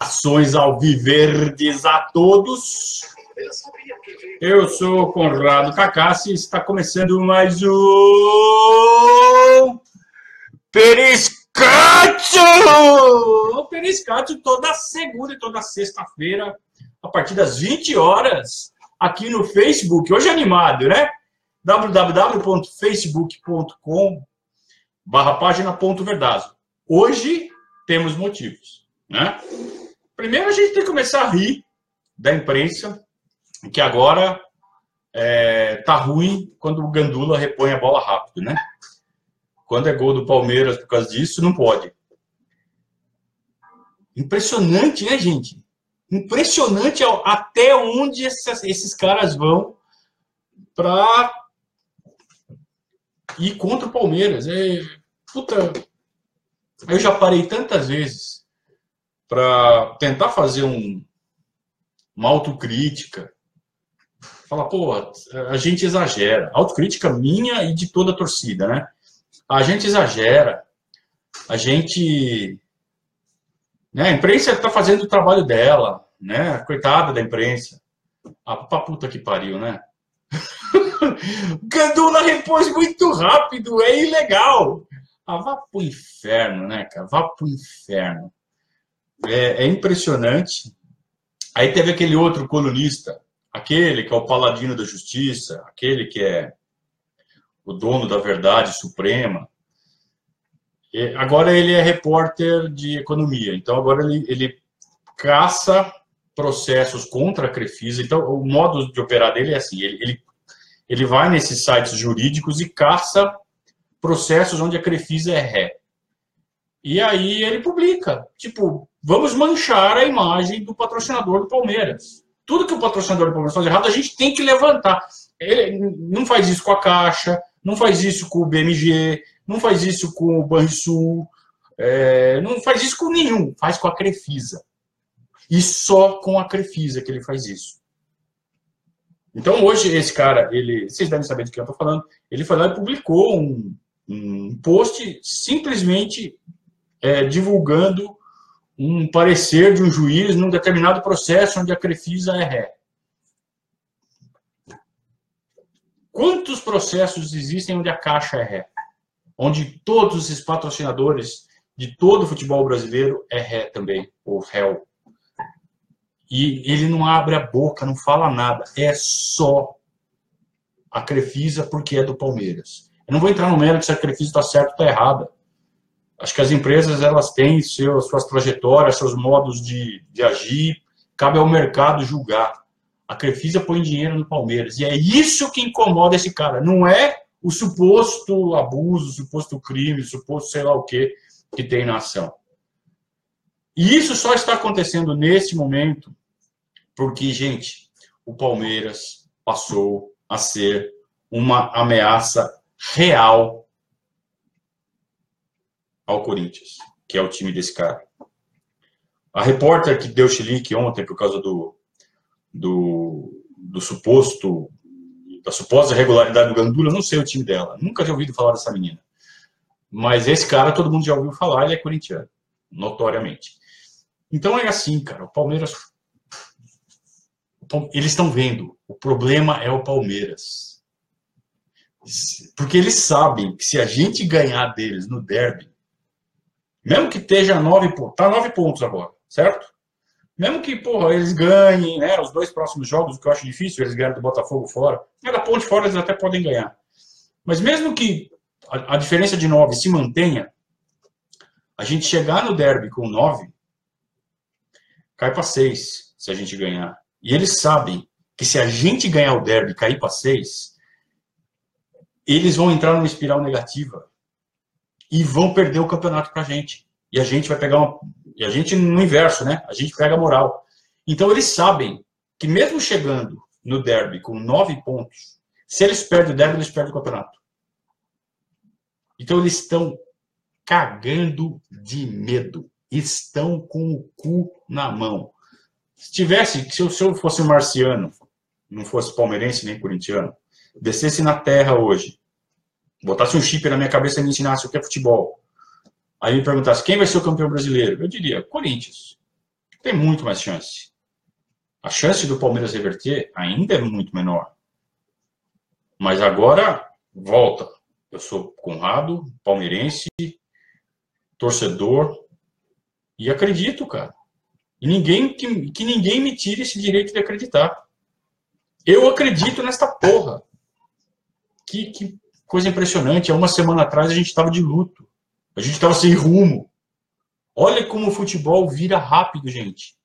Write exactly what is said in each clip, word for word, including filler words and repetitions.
Saudações alviverdes a todos. Eu sou Conrado Cacassi e está começando mais um Periscátio! O Periscátio toda segunda e toda sexta-feira, a partir das vinte horas, aqui no Facebook. Hoje é animado, né? w w w ponto facebook ponto com barra página ponto verdazo. Hoje temos motivos, né? Primeiro a gente tem que começar a rir da imprensa, que agora é, tá ruim quando o Gandula repõe a bola rápido, né? Quando é gol do Palmeiras por causa disso, não pode. Impressionante, né, gente? Impressionante até onde esses, esses caras vão para ir contra o Palmeiras. É, puta, eu já parei tantas vezes para tentar fazer um, uma autocrítica. Falar, pô, a gente exagera. Autocrítica minha e de toda a torcida, né? A gente exagera. A gente... Né, a imprensa está fazendo o trabalho dela, né? Coitada da imprensa. Ah, pra puta que pariu, né? Gandula repôs muito rápido, é ilegal. Ah, vá pro inferno, né, cara? Vá pro inferno. É, é impressionante. Aí teve aquele outro colunista, aquele que é o paladino da justiça, aquele que é o dono da verdade suprema. E agora ele é repórter de economia. Então agora ele, ele caça processos contra a Crefisa. Então o modo de operar dele é assim, ele, ele, ele vai nesses sites jurídicos e caça processos onde a Crefisa é ré. E aí ele publica, tipo, vamos manchar a imagem do patrocinador do Palmeiras. Tudo que o patrocinador do Palmeiras faz errado, a gente tem que levantar. Ele não faz isso com a Caixa, não faz isso com o B M G, não faz isso com o Banrisul, é, não faz isso com nenhum, faz com a Crefisa. E só com a Crefisa que ele faz isso. Então hoje esse cara, ele, vocês devem saber de quem eu estou falando, ele foi lá e publicou um, um post simplesmente é, divulgando um parecer de um juiz num determinado processo onde a Crefisa é ré. Quantos processos existem onde a Caixa é ré? Onde todos esses patrocinadores de todo o futebol brasileiro é ré também, ou réu. E ele não abre a boca, não fala nada. É só a Crefisa porque é do Palmeiras. Eu não vou entrar no mérito se a Crefisa está certa ou está errada. Acho que as empresas elas têm seus, suas trajetórias, seus modos de, de agir. Cabe ao mercado julgar. A Crefisa põe dinheiro no Palmeiras. E é isso que incomoda esse cara. Não é o suposto abuso, o suposto crime, o suposto sei lá o que que tem na ação. E isso só está acontecendo nesse momento porque, gente, o Palmeiras passou a ser uma ameaça real ao Corinthians, que é o time desse cara. A repórter que deu chilique ontem por causa do, do, do suposto, da suposta irregularidade do Gandula, eu não sei o time dela, nunca tinha ouvido falar dessa menina. Mas esse cara todo mundo já ouviu falar, ele é corintiano, notoriamente. Então é assim, cara, o Palmeiras... Eles estão vendo, o problema é o Palmeiras. Porque eles sabem que se a gente ganhar deles no derby, mesmo que esteja nove pontos, tá nove pontos agora, certo? Mesmo que, porra, eles ganhem, né, os dois próximos jogos, o que eu acho difícil, eles ganham do Botafogo fora. Cada ponto fora eles até podem ganhar. Mas mesmo que a, a diferença de nove se mantenha, a gente chegar no derby com nove, cai para seis se a gente ganhar. E eles sabem que se a gente ganhar o derby e cair para seis, eles vão entrar numa espiral negativa e vão perder o campeonato para a gente. E a gente vai pegar uma... E a gente no inverso, né? A gente pega a moral. Então eles sabem que mesmo chegando no derby com nove pontos, se eles perdem o derby, eles perdem o campeonato. Então eles estão cagando de medo. Estão com o cu na mão. Se tivesse, se eu, se eu fosse marciano, não fosse palmeirense nem corintiano, descesse na terra hoje, botasse um chip na minha cabeça e me ensinasse o que é futebol, aí me perguntasse quem vai ser o campeão brasileiro, eu diria Corinthians. tem muito mais chance. A chance do Palmeiras reverter ainda é muito menor. Mas agora, volta. Eu sou Conrado, palmeirense, torcedor, e acredito, cara. E ninguém, que, que ninguém me tire esse direito de acreditar. Eu acredito nesta porra. Que, que coisa impressionante. Há uma semana atrás a gente estava de luto. A gente estava sem rumo. Olha como o futebol vira rápido, gente.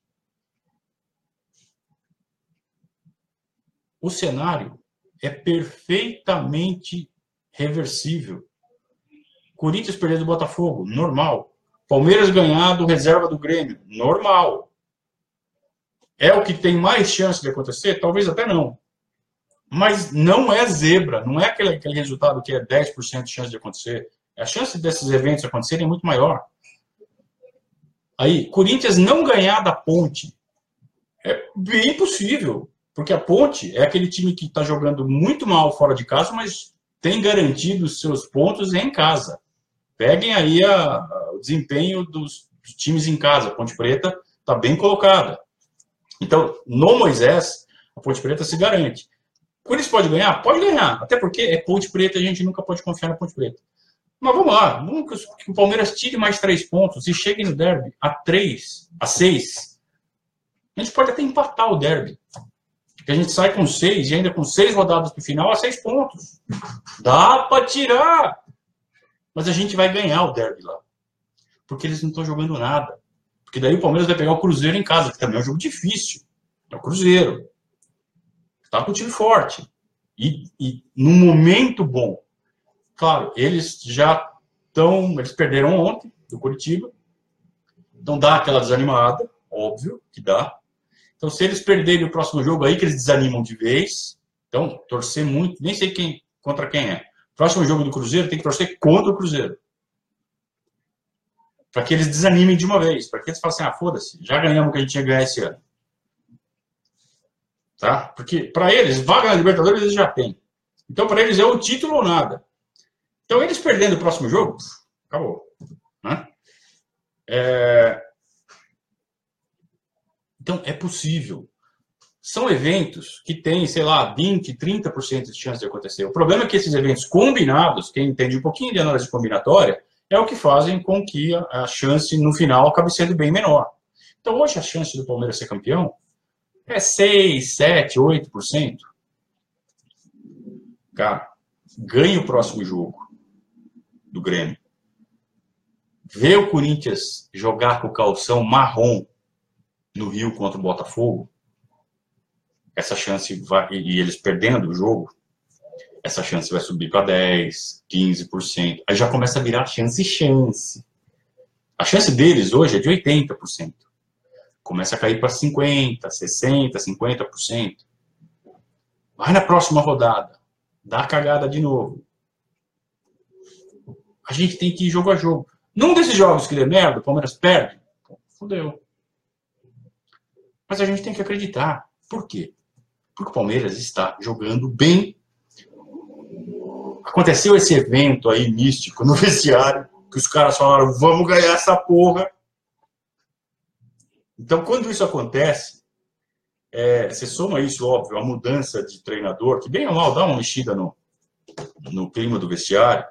O cenário é perfeitamente reversível. Corinthians perdendo do Botafogo, normal. Palmeiras ganhar do reserva do Grêmio, normal. É o que tem mais chance de acontecer? Talvez até não. Mas não é zebra, não é aquele, aquele resultado que é dez por cento de chance de acontecer. A chance desses eventos acontecerem é muito maior. Aí, Corinthians não ganhar da Ponte é bem possível. Porque a Ponte é aquele time que está jogando muito mal fora de casa, mas tem garantido os seus pontos em casa. Peguem aí a, a, o desempenho dos, dos times em casa. A Ponte Preta está bem colocada. Então, no Moisés, a Ponte Preta se garante. O Corinthians pode ganhar? Pode ganhar. Até porque é Ponte Preta e a gente nunca pode confiar na Ponte Preta. Mas vamos lá. Vamos que o Palmeiras tire mais três pontos e chegue no derby a três, a seis. A gente pode até empatar o derby. Que a gente sai com seis e ainda com seis rodadas para o final a seis pontos. Dá para tirar. Mas a gente vai ganhar o derby lá. Porque eles não estão jogando nada. Porque daí o Palmeiras vai pegar o Cruzeiro em casa, que também é um jogo difícil. É o Cruzeiro. Está com o time forte. E, e num momento bom. Claro, eles já estão... Eles perderam ontem do Curitiba. Então dá aquela desanimada. Óbvio que dá. Então, se eles perderem o próximo jogo, aí que eles desanimam de vez. Então, torcer muito. Nem sei quem, contra quem é. Próximo jogo do Cruzeiro, tem que torcer contra o Cruzeiro. Para que eles desanimem de uma vez. Para que eles falem assim, ah, foda-se, já ganhamos o que a gente tinha que ganhar esse ano. Tá? Porque, para eles, vaga na Libertadores eles já têm. Então, para eles é o título ou nada. Então, eles perdendo o próximo jogo, acabou. Né? É... Então, é possível. São eventos que têm, sei lá, vinte, trinta por cento de chance de acontecer. O problema é que esses eventos combinados, quem entende um pouquinho de análise combinatória, é o que fazem com que a chance no final acabe sendo bem menor. Então, hoje a chance do Palmeiras ser campeão é seis, sete, oito por cento. Cara, ganha o próximo jogo do Grêmio. Vê o Corinthians jogar com o calção marrom no Rio contra o Botafogo, essa chance vai, e eles perdendo o jogo, essa chance vai subir para dez, quinze por cento. Aí já começa a virar chance chance. A chance deles hoje é de oitenta por cento. Começa a cair para cinquenta, sessenta, cinquenta por cento. Vai na próxima rodada, dá a cagada de novo. A gente tem que ir jogo a jogo. Num desses jogos que dê merda, o Palmeiras perde, fodeu. Mas a gente tem que acreditar. Por quê? Porque o Palmeiras está jogando bem. Aconteceu esse evento aí místico no vestiário, que os caras falaram, vamos ganhar essa porra. Então, quando isso acontece, é, você soma isso, óbvio, a mudança de treinador, que bem ou mal dá uma mexida no, no clima do vestiário,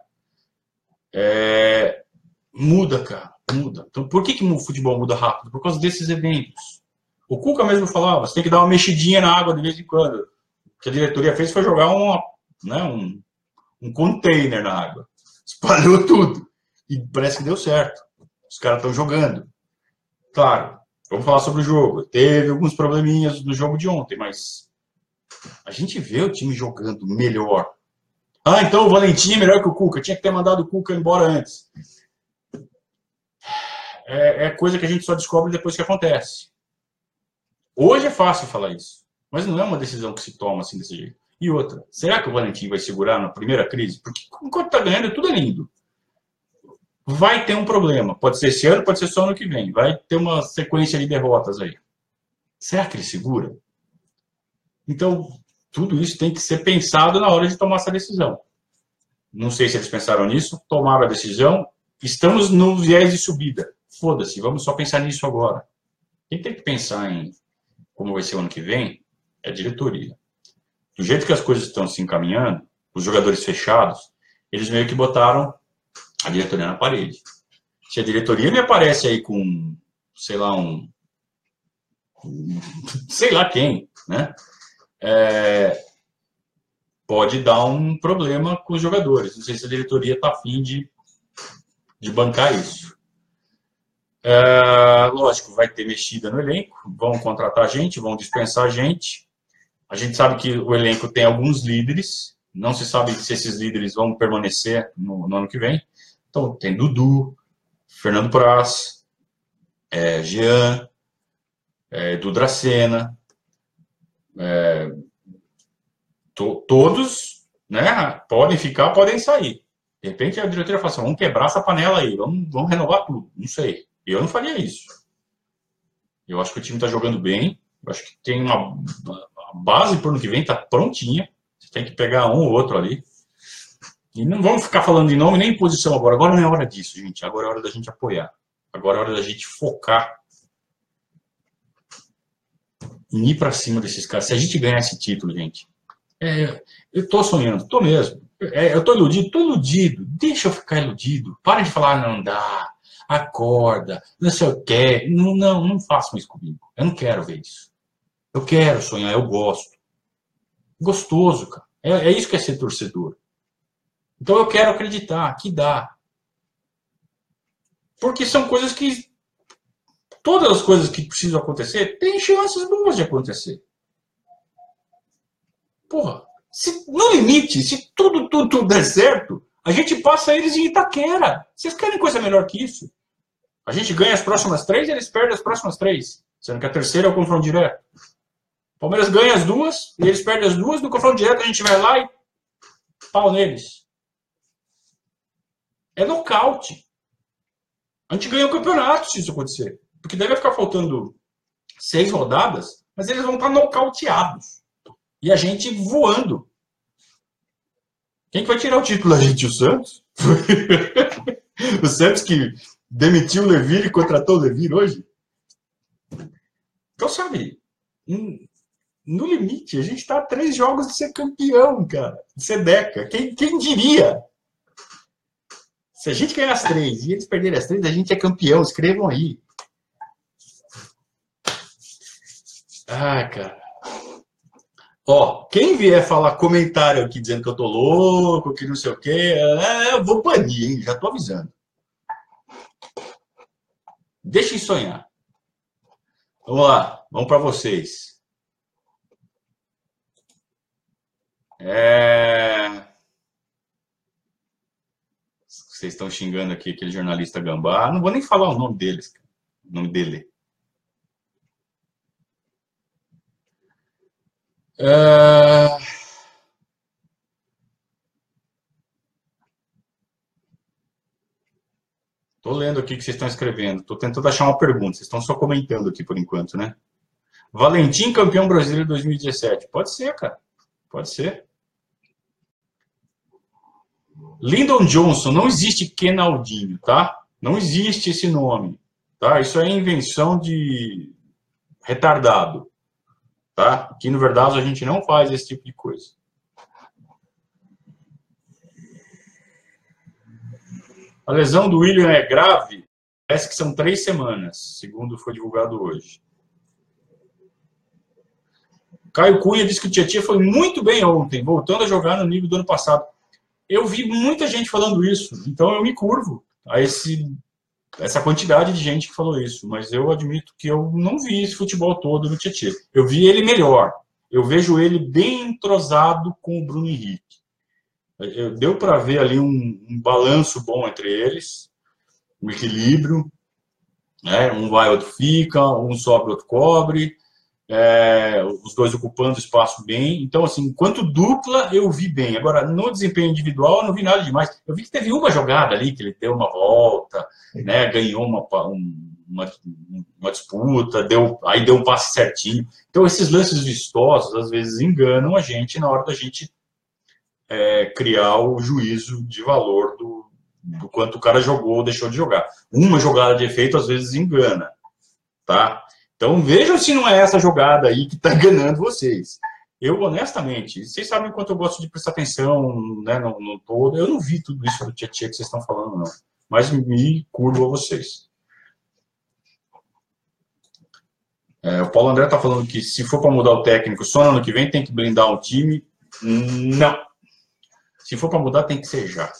é, muda, cara, muda. Então, por que, que o futebol muda rápido? Por causa desses eventos. O Cuca mesmo falava, você tem que dar uma mexidinha na água de vez em quando. O que a diretoria fez foi jogar uma, né, um, um container na água. Espalhou tudo. E parece que deu certo. Os caras estão jogando. Claro, vamos falar sobre o jogo. Teve alguns probleminhas no jogo de ontem, mas a gente vê o time jogando melhor. Ah, então o Valentim é melhor que o Cuca. Tinha que ter mandado o Cuca embora antes. É, é coisa que a gente só descobre depois que acontece. Hoje é fácil falar isso, mas não é uma decisão que se toma assim desse jeito. E outra, será que o Valentim vai segurar na primeira crise? Porque enquanto está ganhando, tudo é lindo. Vai ter um problema. Pode ser esse ano, pode ser só ano que vem. Vai ter uma sequência de derrotas aí. Será que ele segura? Então, tudo isso tem que ser pensado na hora de tomar essa decisão. Não sei se eles pensaram nisso, tomaram a decisão. Estamos no viés de subida. Foda-se, vamos só pensar nisso agora. Quem tem que pensar em como vai ser o ano que vem é a diretoria. Do jeito que as coisas estão se encaminhando, os jogadores fechados, eles meio que botaram a diretoria na parede. Se a diretoria me aparece aí com, sei lá, um... um sei lá quem, né? É, pode dar um problema com os jogadores. Não sei se a diretoria está afim de, de bancar isso. É, lógico, vai ter mexida no elenco, vão contratar gente, vão dispensar gente. A gente sabe que o elenco tem alguns líderes, não se sabe se esses líderes vão permanecer no, no ano que vem. Então, tem Dudu, Fernando Praz, é, Jean, é, Edu Dracena, é, to, todos, né, podem ficar, podem sair. De repente a diretoria fala assim, vamos quebrar essa panela aí, vamos, vamos renovar tudo, não sei. Eu não faria isso. Eu acho que o time está jogando bem, eu acho que tem uma, uma base para o ano que vem, está prontinha, você tem que pegar um ou outro ali. E não vamos ficar falando em nome nem em posição agora, agora não é hora disso, gente, agora é hora da gente apoiar. Agora é hora da gente focar em ir para cima desses caras. Se a gente ganhar esse título, gente, é, eu tô sonhando, tô mesmo. É, eu tô iludido, tô iludido. Deixa eu ficar iludido. Para de falar, não dá, acorda, não sei o que. Não, não, não façam isso comigo. Eu não quero ver isso. Eu quero sonhar, eu gosto. Gostoso, cara. É, é isso que é ser torcedor. Então eu quero acreditar que dá. Porque são coisas que... Todas as coisas que precisam acontecer, tem chances boas de acontecer. Porra, se, no limite, se tudo, tudo, tudo der certo, a gente passa eles em Itaquera. Vocês querem coisa melhor que isso? A gente ganha as próximas três e eles perdem as próximas três. Sendo que a terceira é o confronto direto. O Palmeiras ganha as duas e eles perdem as duas. No confronto direto a gente vai lá e pau neles. É nocaute. A gente ganha o campeonato se isso acontecer. Porque deve ficar faltando seis rodadas, mas eles vão estar nocauteados. E a gente voando. Quem que vai tirar o título da gente? O Santos? O Santos que demitiu o Levir e contratou o Levir hoje? Então, sabe, no limite, a gente está a três jogos de ser campeão, cara. De ser Deca. Quem, quem diria? Se a gente ganhar as três e eles perderem as três, a gente é campeão. Escrevam aí. Ah, cara. Ó, quem vier falar comentário aqui dizendo que eu tô louco, que não sei o quê, é, eu vou banir, hein? Já tô avisando. Deixem sonhar. Vamos lá, vamos para vocês. É... Vocês estão xingando aqui aquele jornalista Gambá. Não vou nem falar o nome deles, o nome dele. Uh... Tô lendo aqui o que vocês estão escrevendo. Tô tentando achar uma pergunta. Vocês estão só comentando aqui por enquanto, né? Valentim, campeão brasileiro dois mil e dezessete. Pode ser, cara. Pode ser. Lyndon Johnson. Não existe Kenaldinho, tá? Não existe esse nome. Tá? Isso é invenção de retardado. Tá? Aqui no Verdazo a gente não faz esse tipo de coisa. A lesão do William é grave? Parece que são três semanas, segundo foi divulgado hoje. Caio Cunha disse que o Tietchan foi muito bem ontem, voltando a jogar no nível do ano passado. Eu vi muita gente falando isso, então eu me curvo a esse, essa quantidade de gente que falou isso. Mas eu admito que eu não vi esse futebol todo no Tietchan. Eu vi ele melhor. Eu vejo ele bem entrosado com o Bruno Henrique. Eu, deu para ver ali um, um balanço bom entre eles, um equilíbrio, né? Um vai, outro fica, um sobe, outro cobre, é, os dois ocupando espaço bem. Então, assim, enquanto dupla, eu vi bem. Agora, no desempenho individual, eu não vi nada demais. Eu vi que teve uma jogada ali, que ele deu uma volta, né? Ganhou uma, uma, uma disputa, deu, aí deu um passe certinho. Então, esses lances vistosos, às vezes, enganam a gente na hora da gente É, criar o juízo de valor do, do quanto o cara jogou ou deixou de jogar. Uma jogada de efeito, às vezes, engana. Tá? Então vejam se não é essa jogada aí que está enganando vocês. Eu, honestamente, vocês sabem o quanto eu gosto de prestar atenção, né, no, no todo. Eu não vi tudo isso do Tietchan que vocês estão falando, não. Mas me curvo a vocês. É, o Paulo André está falando que se for para mudar o técnico só no ano que vem, tem que blindar o time. Não. Se for para mudar, tem que ser já.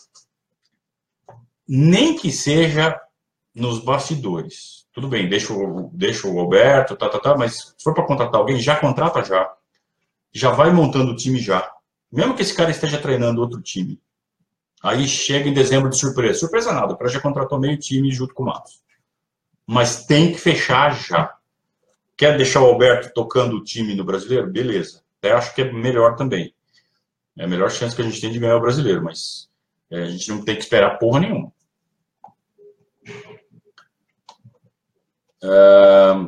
Nem que seja nos bastidores. Tudo bem, deixa o, deixa o Alberto, tá, tá, tá, mas se for para contratar alguém, já contrata já. Já vai montando o time já. Mesmo que esse cara esteja treinando outro time. Aí chega em dezembro de surpresa. Surpresa nada, o cara já contratou meio time junto com o Matos. Mas tem que fechar já. Quer deixar o Alberto tocando o time no Brasileiro? Beleza. Até acho que é melhor também. É a melhor chance que a gente tem de ganhar o Brasileiro, mas é, a gente não tem que esperar porra nenhuma. É...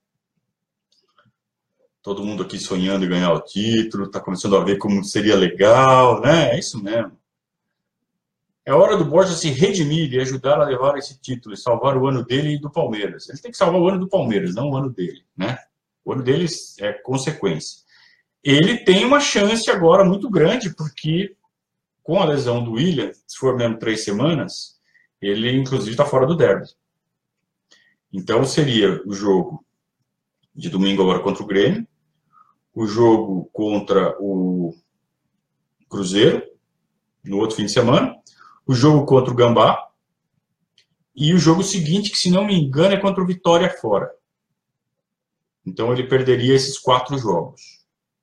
Todo mundo aqui sonhando em ganhar o título, está começando a ver como seria legal, né? É isso mesmo. É hora do Borja se redimir e ajudar a levar esse título e salvar o ano dele e do Palmeiras. Ele tem que salvar o ano do Palmeiras, não o ano dele, né? O ano dele é consequência. Ele tem uma chance agora muito grande, porque com a lesão do Willian, se for mesmo três semanas, ele inclusive está fora do derby. Então seria o jogo de domingo agora contra o Grêmio, o jogo contra o Cruzeiro, no outro fim de semana, o jogo contra o Gambá, e o jogo seguinte, que se não me engano, é contra o Vitória fora. Então ele perderia esses quatro jogos.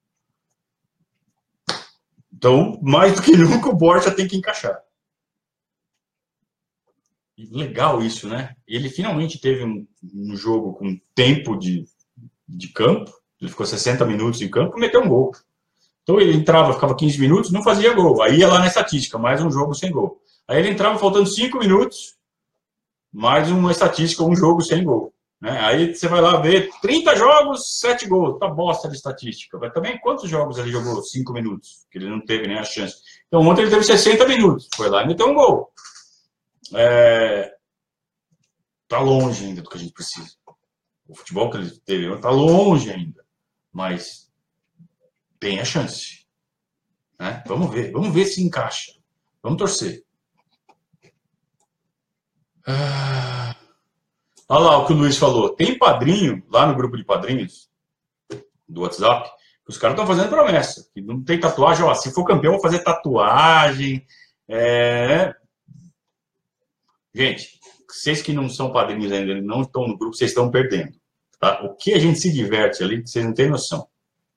Então, mais do que nunca, o Borja tem que encaixar. E legal isso, né? Ele finalmente teve um, um jogo com tempo de, de campo. Ele ficou sessenta minutos em campo e meteu um gol. Então ele entrava, ficava quinze minutos, não fazia gol. Aí ia lá na estatística, mais um jogo sem gol. Aí ele entrava faltando cinco minutos, mais uma estatística, um jogo sem gol. Né? Aí você vai lá ver, trinta jogos, sete gols. Tá bosta de estatística. Mas também quantos jogos ele jogou? cinco minutos, que ele não teve nem a chance. Então ontem ele teve sessenta minutos, foi lá e meteu um gol. É... Tá longe ainda do que a gente precisa. O futebol que ele teve tá longe ainda. Mas tem a chance. Né? Vamos ver, vamos ver se encaixa. Vamos torcer. Ah... Olha lá o que o Luiz falou. Tem padrinho lá no grupo de padrinhos do WhatsApp. Os caras estão fazendo promessa. Que não tem tatuagem. Ó, se for campeão, vou fazer tatuagem. É... Gente, vocês que não são padrinhos ainda, não estão no grupo, vocês estão perdendo. Tá? O que a gente se diverte ali, vocês não têm noção.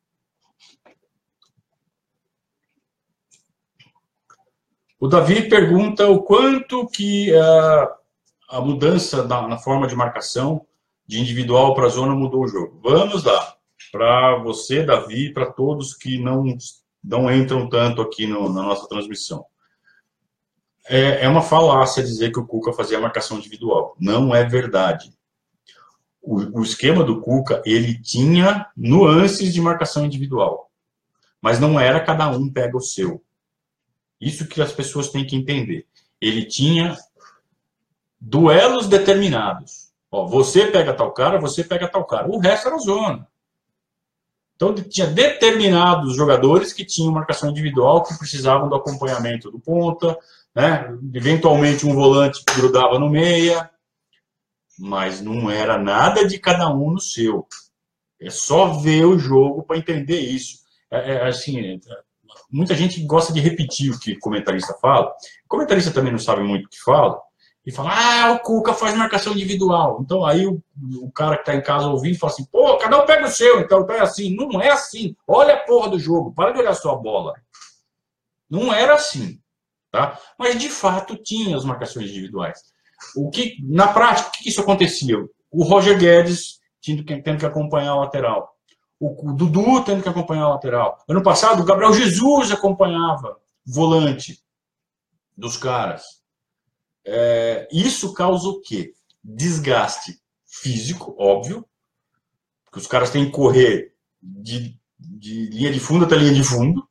O Davi pergunta o quanto que uh, a mudança na, na forma de marcação de individual para zona mudou o jogo. Vamos lá. Para você, Davi, e para todos que não, não entram tanto aqui no, na nossa transmissão. É, é uma falácia dizer que o Cuca fazia marcação individual. Não é verdade. O, o esquema do Cuca, ele tinha nuances de marcação individual. Mas não era cada um pega o seu. Isso que as pessoas têm que entender. Ele tinha duelos determinados. Ó, você pega tal cara, você pega tal cara. O resto era zona. Então, tinha determinados jogadores que tinham marcação individual, que precisavam do acompanhamento do ponta, né? Eventualmente um volante que grudava no meia, mas não era nada de cada um no seu. É só ver o jogo para entender isso. É, é, assim, muita gente gosta de repetir o que o comentarista fala. O comentarista também não sabe muito o que fala. E fala, ah, o Cuca faz marcação individual. Então aí o, o cara que está em casa ouvindo fala assim, pô, cada um pega o seu, então é assim. Não é assim. Olha a porra do jogo, para de olhar só a bola. Não era assim. Tá? Mas de fato tinha as marcações individuais. O que, na prática, o que isso acontecia? O Roger Guedes tendo que, tendo que acompanhar a lateral. O, o Dudu tendo que acompanhar a lateral. Ano passado, o Gabriel Jesus acompanhava volante dos caras. É, isso causa o quê? Desgaste físico, óbvio, porque os caras têm que correr de, de linha de fundo até linha de fundo,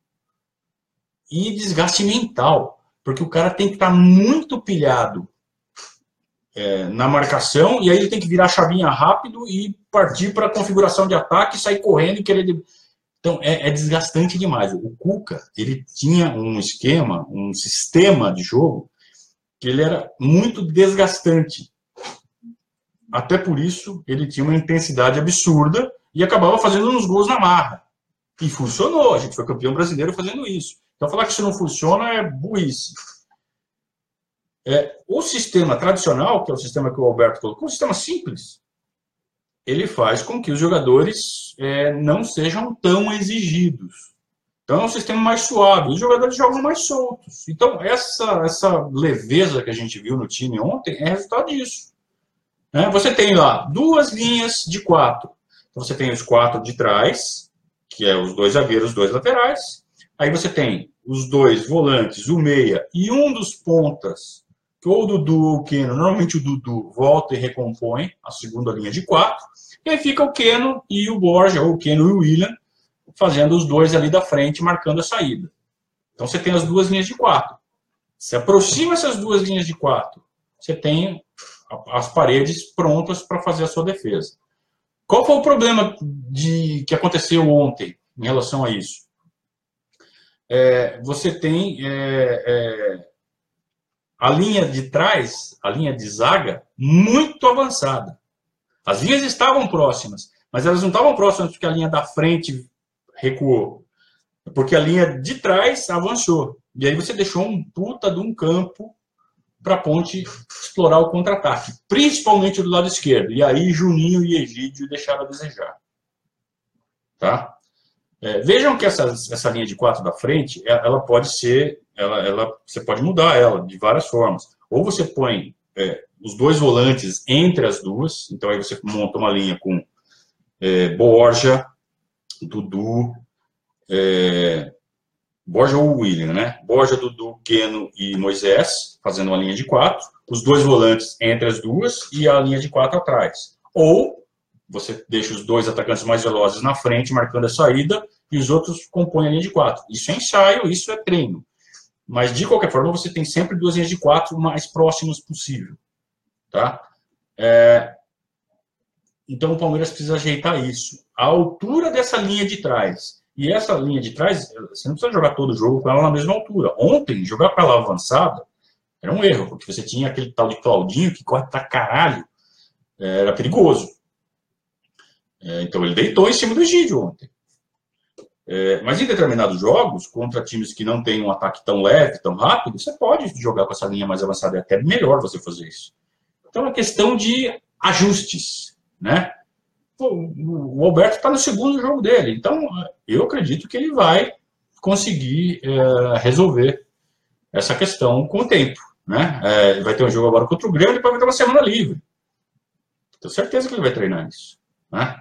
e desgaste mental, porque o cara tem que estar muito pilhado é, na marcação, e aí ele tem que virar a chavinha rápido e partir para a configuração de ataque, sair correndo e querer... Então, é, é desgastante demais. O Cuca, ele tinha um esquema, um sistema de jogo, que ele era muito desgastante. Até por isso, ele tinha uma intensidade absurda e acabava fazendo uns gols na marra. E funcionou, a gente foi campeão brasileiro fazendo isso. Então, falar que isso não funciona é burrice. É, o sistema tradicional, que é o sistema que o Alberto colocou, um sistema simples, ele faz com que os jogadores é, não sejam tão exigidos. Então, é um sistema mais suave. Os jogadores jogam mais soltos. Então, essa, essa leveza que a gente viu no time ontem é resultado disso. Né? Você tem lá duas linhas de quatro. Então, você tem os quatro de trás, que é os dois zagueiros, os dois laterais. Aí você tem os dois volantes, o meia e um dos pontas, ou o Dudu ou o Keno. Normalmente o Dudu volta e recompõe a segunda linha de quatro. E aí fica o Keno e o Borja, ou o Keno e o William, fazendo os dois ali da frente, marcando a saída. Então você tem as duas linhas de quatro. Se aproxima essas duas linhas de quatro, você tem as paredes prontas para fazer a sua defesa. Qual foi o problema de, que aconteceu ontem em relação a isso? É, você tem é, é, a linha de trás, a linha de zaga, muito avançada. As linhas estavam próximas, mas elas não estavam próximas porque a linha da frente recuou. Porque a linha de trás avançou. E aí você deixou um puta de um campo para a Ponte explorar o contra-ataque. Principalmente do lado esquerdo. E aí Juninho e Egídio deixaram a desejar. Tá? É, vejam que essa, essa linha de quatro da frente, ela pode ser... Ela, ela, você pode mudar ela de várias formas. Ou você põe é, os dois volantes entre as duas. Então aí você monta uma linha com é, Borja, Dudu... É, Borja ou William, né? Borja, Dudu, Keno e Moisés, fazendo uma linha de quatro, os dois volantes entre as duas e a linha de quatro atrás. Ou você deixa os dois atacantes mais velozes na frente, marcando a saída, e os outros compõem a linha de quatro. Isso é ensaio, isso é treino. Mas, de qualquer forma, você tem sempre duas linhas de quatro o mais próximas possível. Tá? É... Então, o Palmeiras precisa ajeitar isso. A altura dessa linha de trás... E essa linha de trás, você não precisa jogar todo o jogo com ela na mesma altura. Ontem, jogar para ela avançada era um erro, porque você tinha aquele tal de Claudinho que corre pra caralho. Era perigoso. Então ele deitou em cima do Egídio ontem. Mas em determinados jogos, contra times que não têm um ataque tão leve, tão rápido, você pode jogar com essa linha mais avançada. É até melhor você fazer isso. Então é questão de ajustes, né? O Alberto está no segundo jogo dele, então eu acredito que ele vai conseguir é, resolver essa questão com o tempo, né? É, vai ter um jogo agora contra o Grêmio e depois vai ter uma semana livre. Tenho certeza que ele vai treinar isso, né?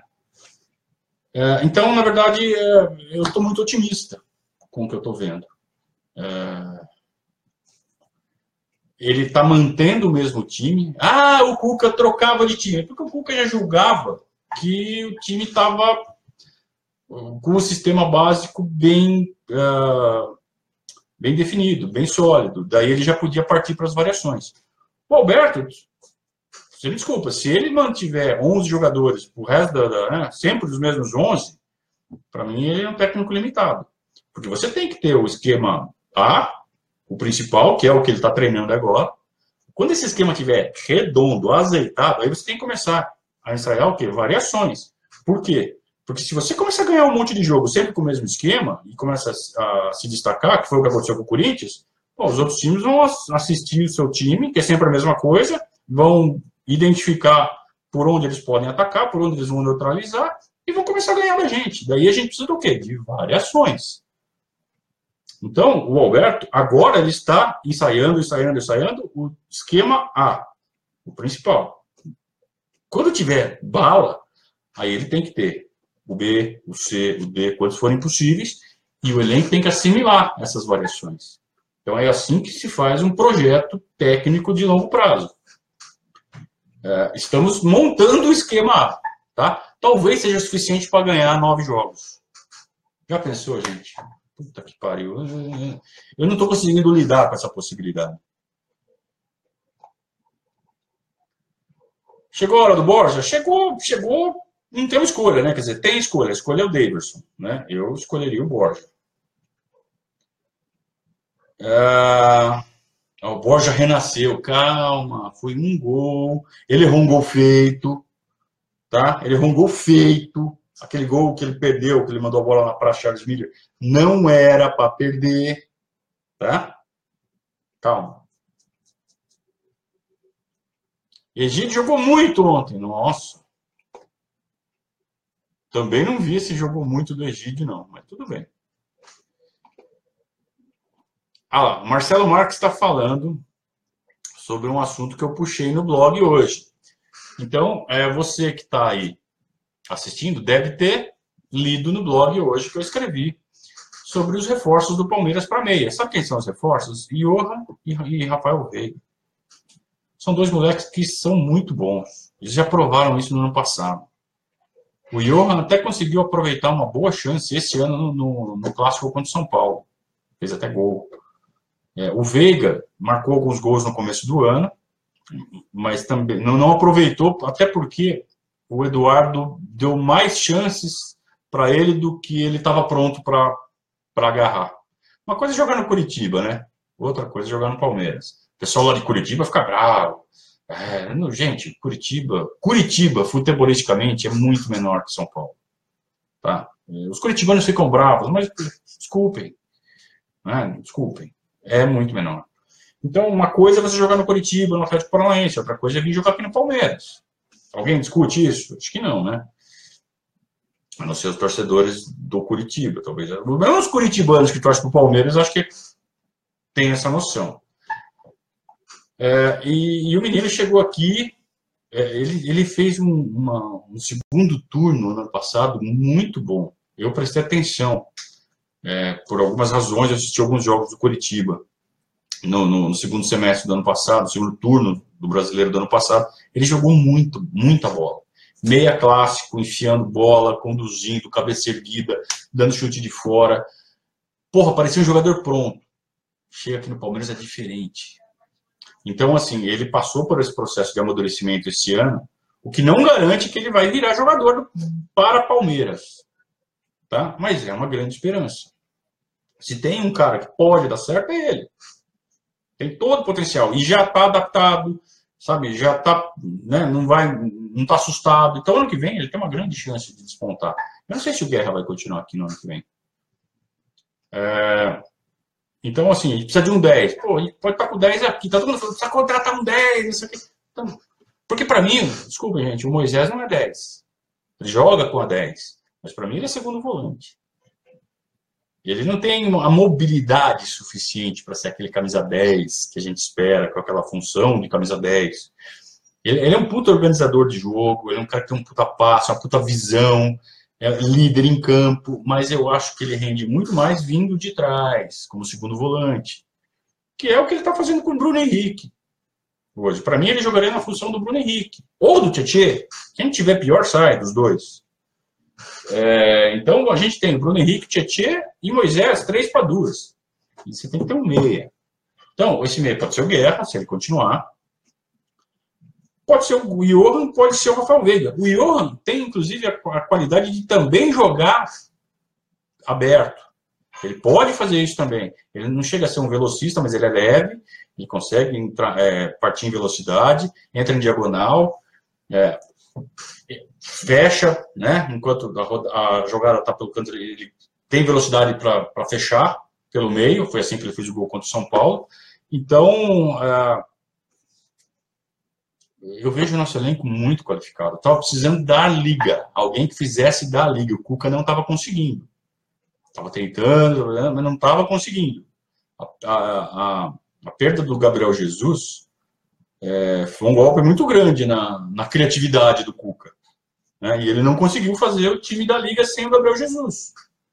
É, então, na verdade, é, eu estou muito otimista com o que eu estou vendo. É, ele está mantendo o mesmo time. Ah, o Cuca trocava de time, porque o Cuca já julgava que o time estava com o sistema básico bem, uh, bem definido, bem sólido. Daí ele já podia partir para as variações. O Alberto, você me desculpa, se ele mantiver onze jogadores, o resto da, da né, sempre os mesmos onze, para mim ele é um técnico limitado. Porque você tem que ter o esquema A, o principal, que é o que ele está treinando agora. Quando esse esquema estiver redondo, azeitado, aí você tem que começar a ensaiar o quê? Variações. Por quê? Porque se você começa a ganhar um monte de jogo sempre com o mesmo esquema e começa a se destacar, que foi o que aconteceu com o Corinthians, bom, os outros times vão assistir o seu time, que é sempre a mesma coisa, vão identificar por onde eles podem atacar, por onde eles vão neutralizar e vão começar a ganhar da gente. Daí a gente precisa do quê? De variações. Então, o Alberto, agora ele está ensaiando, ensaiando, ensaiando o esquema A, o principal. Quando tiver bala, aí ele tem que ter o B, o C, o D, quantos forem possíveis, e o elenco tem que assimilar essas variações. Então é assim que se faz um projeto técnico de longo prazo. É, estamos montando o esquema A, tá? Talvez seja suficiente para ganhar nove jogos. Já pensou, gente? Puta que pariu. Eu não estou conseguindo lidar com essa possibilidade. Chegou a hora do Borja? Chegou, chegou, não tem uma escolha, né? Quer dizer, tem escolha, a escolha é o Davidson, né? Eu escolheria o Borja. Ah, o Borja renasceu, calma, foi um gol, ele errou um gol feito, tá? Ele errou um gol feito, aquele gol que ele perdeu, que ele mandou a bola para Charles Miller, não era para perder, tá? Calma. Egídio jogou muito ontem, nossa. Também não vi esse jogo muito do Egídio, não, mas tudo bem. Ah lá, o Marcelo Marques está falando sobre um assunto que eu puxei no blog hoje. Então, é, você que está aí assistindo deve ter lido no blog hoje que eu escrevi sobre os reforços do Palmeiras para meia. Sabe quem são os reforços? Johan e, e Rafael Veiga. São dois moleques que são muito bons. Eles já provaram isso no ano passado. O Johan até conseguiu aproveitar uma boa chance esse ano no, no, no Clássico contra o São Paulo. Fez até gol. É, o Veiga marcou alguns gols no começo do ano, mas também não, não aproveitou, até porque o Eduardo deu mais chances para ele do que ele estava pronto para agarrar. Uma coisa é jogar no Curitiba, né? Outra coisa é jogar no Palmeiras. O pessoal lá de Curitiba fica bravo. É, não, gente, Curitiba, Curitiba, futebolisticamente, é muito menor que São Paulo. Tá? Os curitibanos ficam bravos, mas desculpem. Né? Desculpem. É muito menor. Então, uma coisa é você jogar no Curitiba, no Atlético Paranaense, outra coisa é vir jogar aqui no Palmeiras. Alguém discute isso? Acho que não, né? A não ser os torcedores do Curitiba, talvez. Mesmo os curitibanos que torcem para o Palmeiras, acho que tem essa noção. É, e, e o menino chegou aqui, é, ele, ele fez um, uma, um segundo turno no ano passado muito bom. Eu prestei atenção. É, por algumas razões, eu assisti alguns jogos do Curitiba no, no, no segundo semestre do ano passado, no segundo turno do Brasileiro do ano passado. Ele jogou muito, muita bola. Meia clássico, enfiando bola, conduzindo, cabeça erguida, dando chute de fora. Porra, parecia um jogador pronto. Chega aqui no Palmeiras é diferente. Então, assim, ele passou por esse processo de amadurecimento esse ano, o que não garante que ele vai virar jogador para Palmeiras. Tá? Mas é uma grande esperança. Se tem um cara que pode dar certo, é ele. Tem todo o potencial. E já está adaptado, sabe? Já está, né? Não vai, não está assustado. Então, ano que vem, ele tem uma grande chance de despontar. Eu não sei se o Guerra vai continuar aqui no ano que vem. É... Então, assim, a gente precisa de um dez. Pô, a gente pode estar com dez aqui. Tá todo mundo falando, precisa contratar um dez, isso aqui. Então, porque para mim, desculpa, gente, o Moisés não é dez. Ele joga com a dez. Mas para mim ele é segundo volante. Ele não tem a mobilidade suficiente para ser aquele camisa dez que a gente espera, com aquela função de camisa dez. Ele, ele é um puta organizador de jogo, ele é um cara que tem um puta passo, uma puta visão, é líder em campo, mas eu acho que ele rende muito mais vindo de trás, como segundo volante, que é o que ele está fazendo com o Bruno Henrique hoje. Para mim ele jogaria na função do Bruno Henrique, ou do Tietê. Quem tiver pior sai dos dois. É, então a gente tem Bruno Henrique, Tietê e Moisés, três para duas. E você tem que ter um meia. Então, esse meia pode ser o Guerra, se ele continuar. Pode ser o Johan, pode ser o Rafael Veiga. O Johan tem, inclusive, a, a qualidade de também jogar aberto. Ele pode fazer isso também. Ele não chega a ser um velocista, mas ele é leve, ele consegue entrar, é, partir em velocidade, entra em diagonal, é, fecha, né? Enquanto a, a jogada está pelo canto, ele tem velocidade para fechar pelo meio. Foi assim que ele fez o gol contra o São Paulo. Então, é, eu vejo o nosso elenco muito qualificado. Estava precisando da liga, alguém que fizesse da liga. O Cuca não estava conseguindo. Estava tentando, mas não estava conseguindo. A, a, a, a perda do Gabriel Jesus é, foi um golpe muito grande na, na criatividade do Cuca. Né? E ele não conseguiu fazer o time da liga sem o Gabriel Jesus.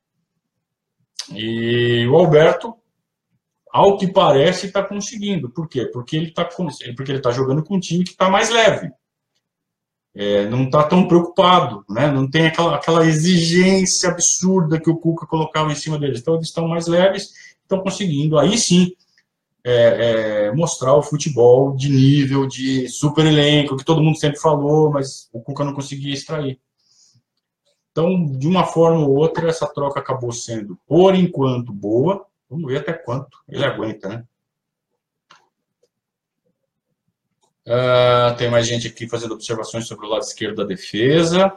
E o Alberto, ao que parece, está conseguindo. Por quê? Porque ele está porque ele tá jogando com um time que está mais leve. É, não está tão preocupado, né? Não tem aquela, aquela exigência absurda que o Cuca colocava em cima deles. Então, eles estão mais leves, estão conseguindo, aí sim, é, é, mostrar o futebol de nível, de super elenco, que todo mundo sempre falou, mas o Cuca não conseguia extrair. Então, de uma forma ou outra, essa troca acabou sendo, por enquanto, boa. Vamos ver até quanto ele aguenta, né? Uh, tem mais gente aqui fazendo observações sobre o lado esquerdo da defesa.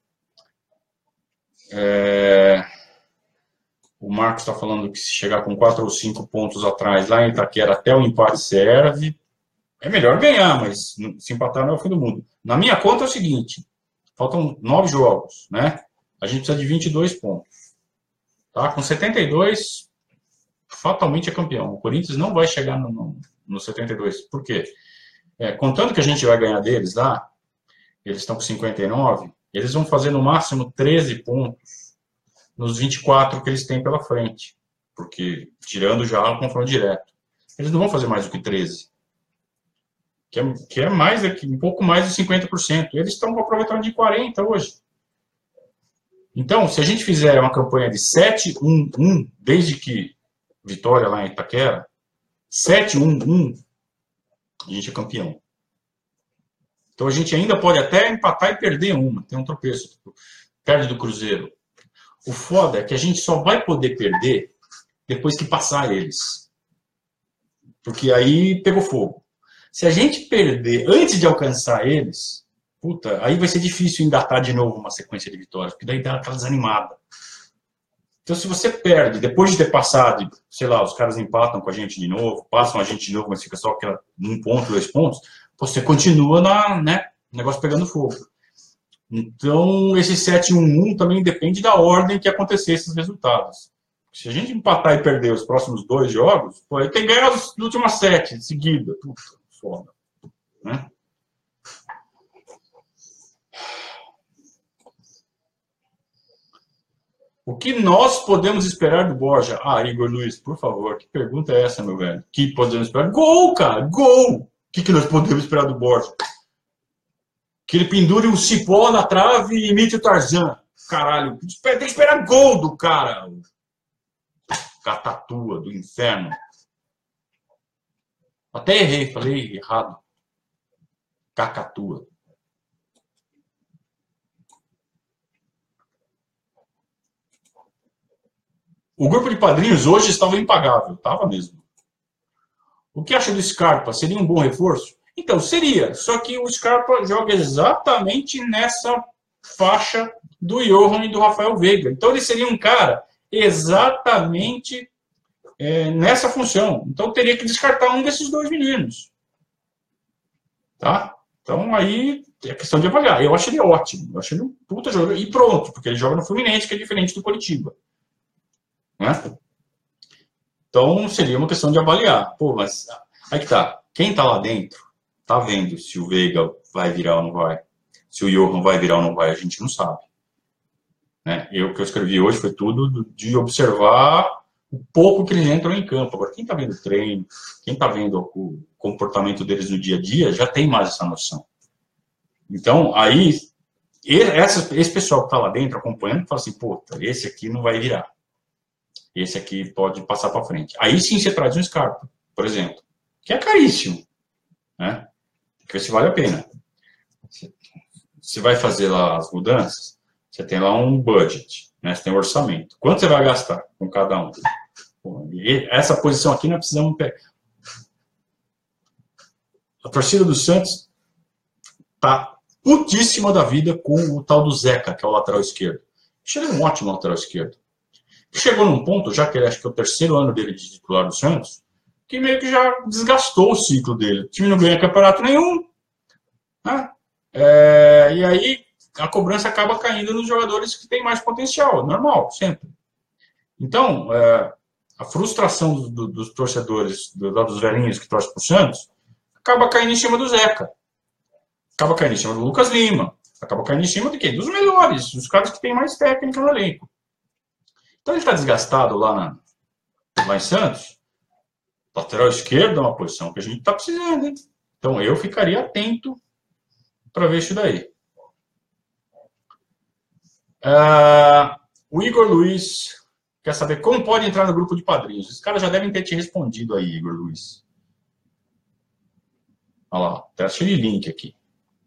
É... O Marcos está falando que se chegar com quatro ou cinco pontos atrás, lá em Itaquera, até o empate serve. É melhor ganhar, mas se empatar não é o fim do mundo. Na minha conta é o seguinte, faltam nove jogos, né? A gente precisa de vinte e dois pontos. Tá? Com setenta e dois, fatalmente é campeão. O Corinthians não vai chegar no, no, no setenta e dois. Por quê? É, contando que a gente vai ganhar deles lá, eles estão com cinquenta e nove, eles vão fazer no máximo treze pontos nos vinte e quatro que eles têm pela frente. Porque, tirando já o confronto direto. Eles não vão fazer mais do que treze. Que é, que é mais, um pouco mais de cinquenta por cento. Eles estão com aproveitamento de quarenta por cento hoje. Então, se a gente fizer uma campanha de sete um um, desde que vitória lá em Itaquera, sete um um, a gente é campeão. Então, a gente ainda pode até empatar e perder uma. Tem um tropeço. Perde do Cruzeiro. O foda é que a gente só vai poder perder depois que passar eles. Porque aí pegou fogo. Se a gente perder antes de alcançar eles, puta, aí vai ser difícil engatar de novo uma sequência de vitórias, porque daí dá aquela desanimada. Então, se você perde, depois de ter passado, sei lá, os caras empatam com a gente de novo, passam a gente de novo, mas fica só aquela um ponto, dois pontos, você continua na, né, negócio pegando fogo. Então, esse sete um um também depende da ordem que acontecer esses resultados. Se a gente empatar e perder os próximos dois jogos, pô, aí tem que ganhar as últimas sete de seguida. Puta, foda. Né? O que nós podemos esperar do Borja? Ah, Igor Luiz, por favor, que pergunta é essa, meu velho? O que podemos esperar? Gol, cara! Gol! O que, que nós podemos esperar do Borja? Que ele pendure um cipó na trave e imite o Tarzan. Caralho, tem que esperar gol do cara. Catatua do inferno. Até errei, falei errado. Cacatua. O grupo de padrinhos hoje estava impagável. Estava mesmo. O que acha do Scarpa? Seria um bom reforço? Então, seria. Só que o Scarpa joga exatamente nessa faixa do Johan e do Rafael Veiga. Então, ele seria um cara exatamente é, nessa função. Então, teria que descartar um desses dois meninos. Tá? Então, aí é questão de avaliar. Eu acho ele ótimo. Eu acho ele um puta jogador. E pronto, porque ele joga no Fluminense, que é diferente do Coritiba. Né? Então, seria uma questão de avaliar. Pô, mas aí que tá. Quem tá lá dentro tá vendo se o Veiga vai virar ou não vai. Se o Johan vai virar ou não vai, a gente não sabe. Né? Eu, o que eu escrevi hoje foi tudo de observar o pouco que eles entram em campo. Agora, quem tá vendo o treino, quem tá vendo o comportamento deles no dia a dia, já tem mais essa noção. Então, aí, essa, esse pessoal que tá lá dentro acompanhando, fala assim, pô, esse aqui não vai virar. Esse aqui pode passar para frente. Aí sim você traz um Scarpa, por exemplo, que é caríssimo. Né? Tem que ver se vale a pena. Você vai fazer lá as mudanças, você tem lá um budget, né? Você tem um orçamento. Quanto você vai gastar com cada um? E essa posição aqui nós precisamos pegar. A torcida do Santos tá putíssima da vida com o tal do Zeca, que é o lateral esquerdo. Ele é um ótimo lateral esquerdo. Chegou num ponto, já que ele acho que é o terceiro ano dele de titular do Santos, que meio que já desgastou o ciclo dele. O time não ganha campeonato nenhum. Né? É, e aí a cobrança acaba caindo nos jogadores que têm mais potencial. Normal, sempre. Então, é, a frustração do, do, dos torcedores, do, dos velhinhos que torcem para o Santos, acaba caindo em cima do Zeca. Acaba caindo em cima do Lucas Lima. Acaba caindo em cima de quem? Dos melhores, dos caras que têm mais técnica no elenco. Então ele está desgastado lá, na, lá em Santos. Lateral esquerdo é uma posição que a gente está precisando. Hein? Então eu ficaria atento para ver isso daí. Uh, o Igor Luiz quer saber como pode entrar no grupo de padrinhos. Os caras já devem ter te respondido aí, Igor Luiz. Olha lá, tá cheio de link aqui.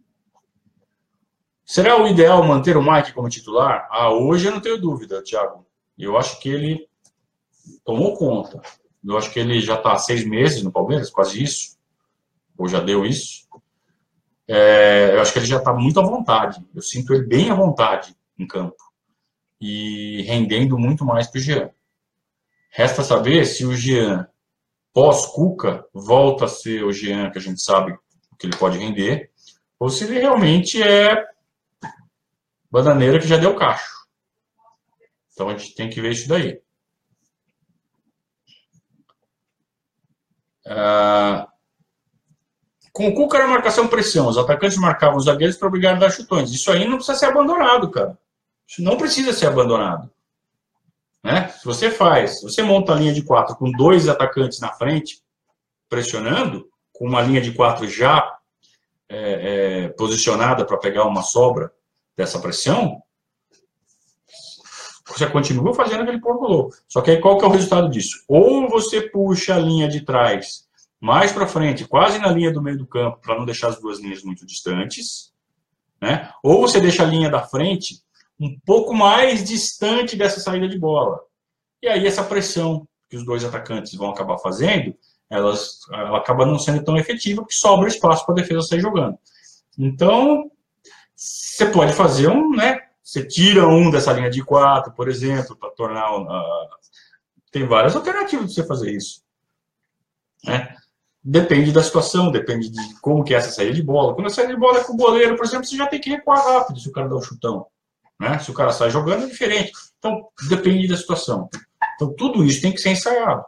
Será o ideal manter o Mike como titular? Ah, hoje eu não tenho dúvida, Thiago. Eu acho que ele tomou conta. Eu acho que ele já está há seis meses no Palmeiras, quase isso. Ou já deu isso. É, eu acho que ele já está muito à vontade. Eu sinto ele bem à vontade em campo. E rendendo muito mais que o Jean. Resta saber se o Jean, pós-Cuca, volta a ser o Jean que a gente sabe que ele pode render, ou se ele realmente é bananeira que já deu cacho. Então a gente tem que ver isso daí. Ah, com o Cuca era marcação pressão. Os atacantes marcavam os zagueiros para obrigar a dar chutões. Isso aí não precisa ser abandonado, cara. Isso não precisa ser abandonado. Né? Se você faz, se você monta a linha de quatro com dois atacantes na frente, pressionando, com uma linha de quatro já é, é, posicionada para pegar uma sobra dessa pressão, você continua fazendo aquele porco louco. Só que aí qual que é o resultado disso? Ou você puxa a linha de trás mais para frente, quase na linha do meio do campo, para não deixar as duas linhas muito distantes, né? Ou você deixa a linha da frente um pouco mais distante dessa saída de bola. E aí essa pressão que os dois atacantes vão acabar fazendo, elas, ela acaba não sendo tão efetiva, porque sobra espaço para a defesa sair jogando. Então, você pode fazer um, né? Você tira um dessa linha de quatro, por exemplo, para tornar... Uh, tem várias alternativas de você fazer isso. Né? Depende da situação, depende de como que é essa saída de bola. Quando a saída de bola é com o goleiro, por exemplo, você já tem que recuar rápido se o cara dá um chutão. Né? Se o cara sai jogando, é diferente. Então, depende da situação. Então, tudo isso tem que ser ensaiado.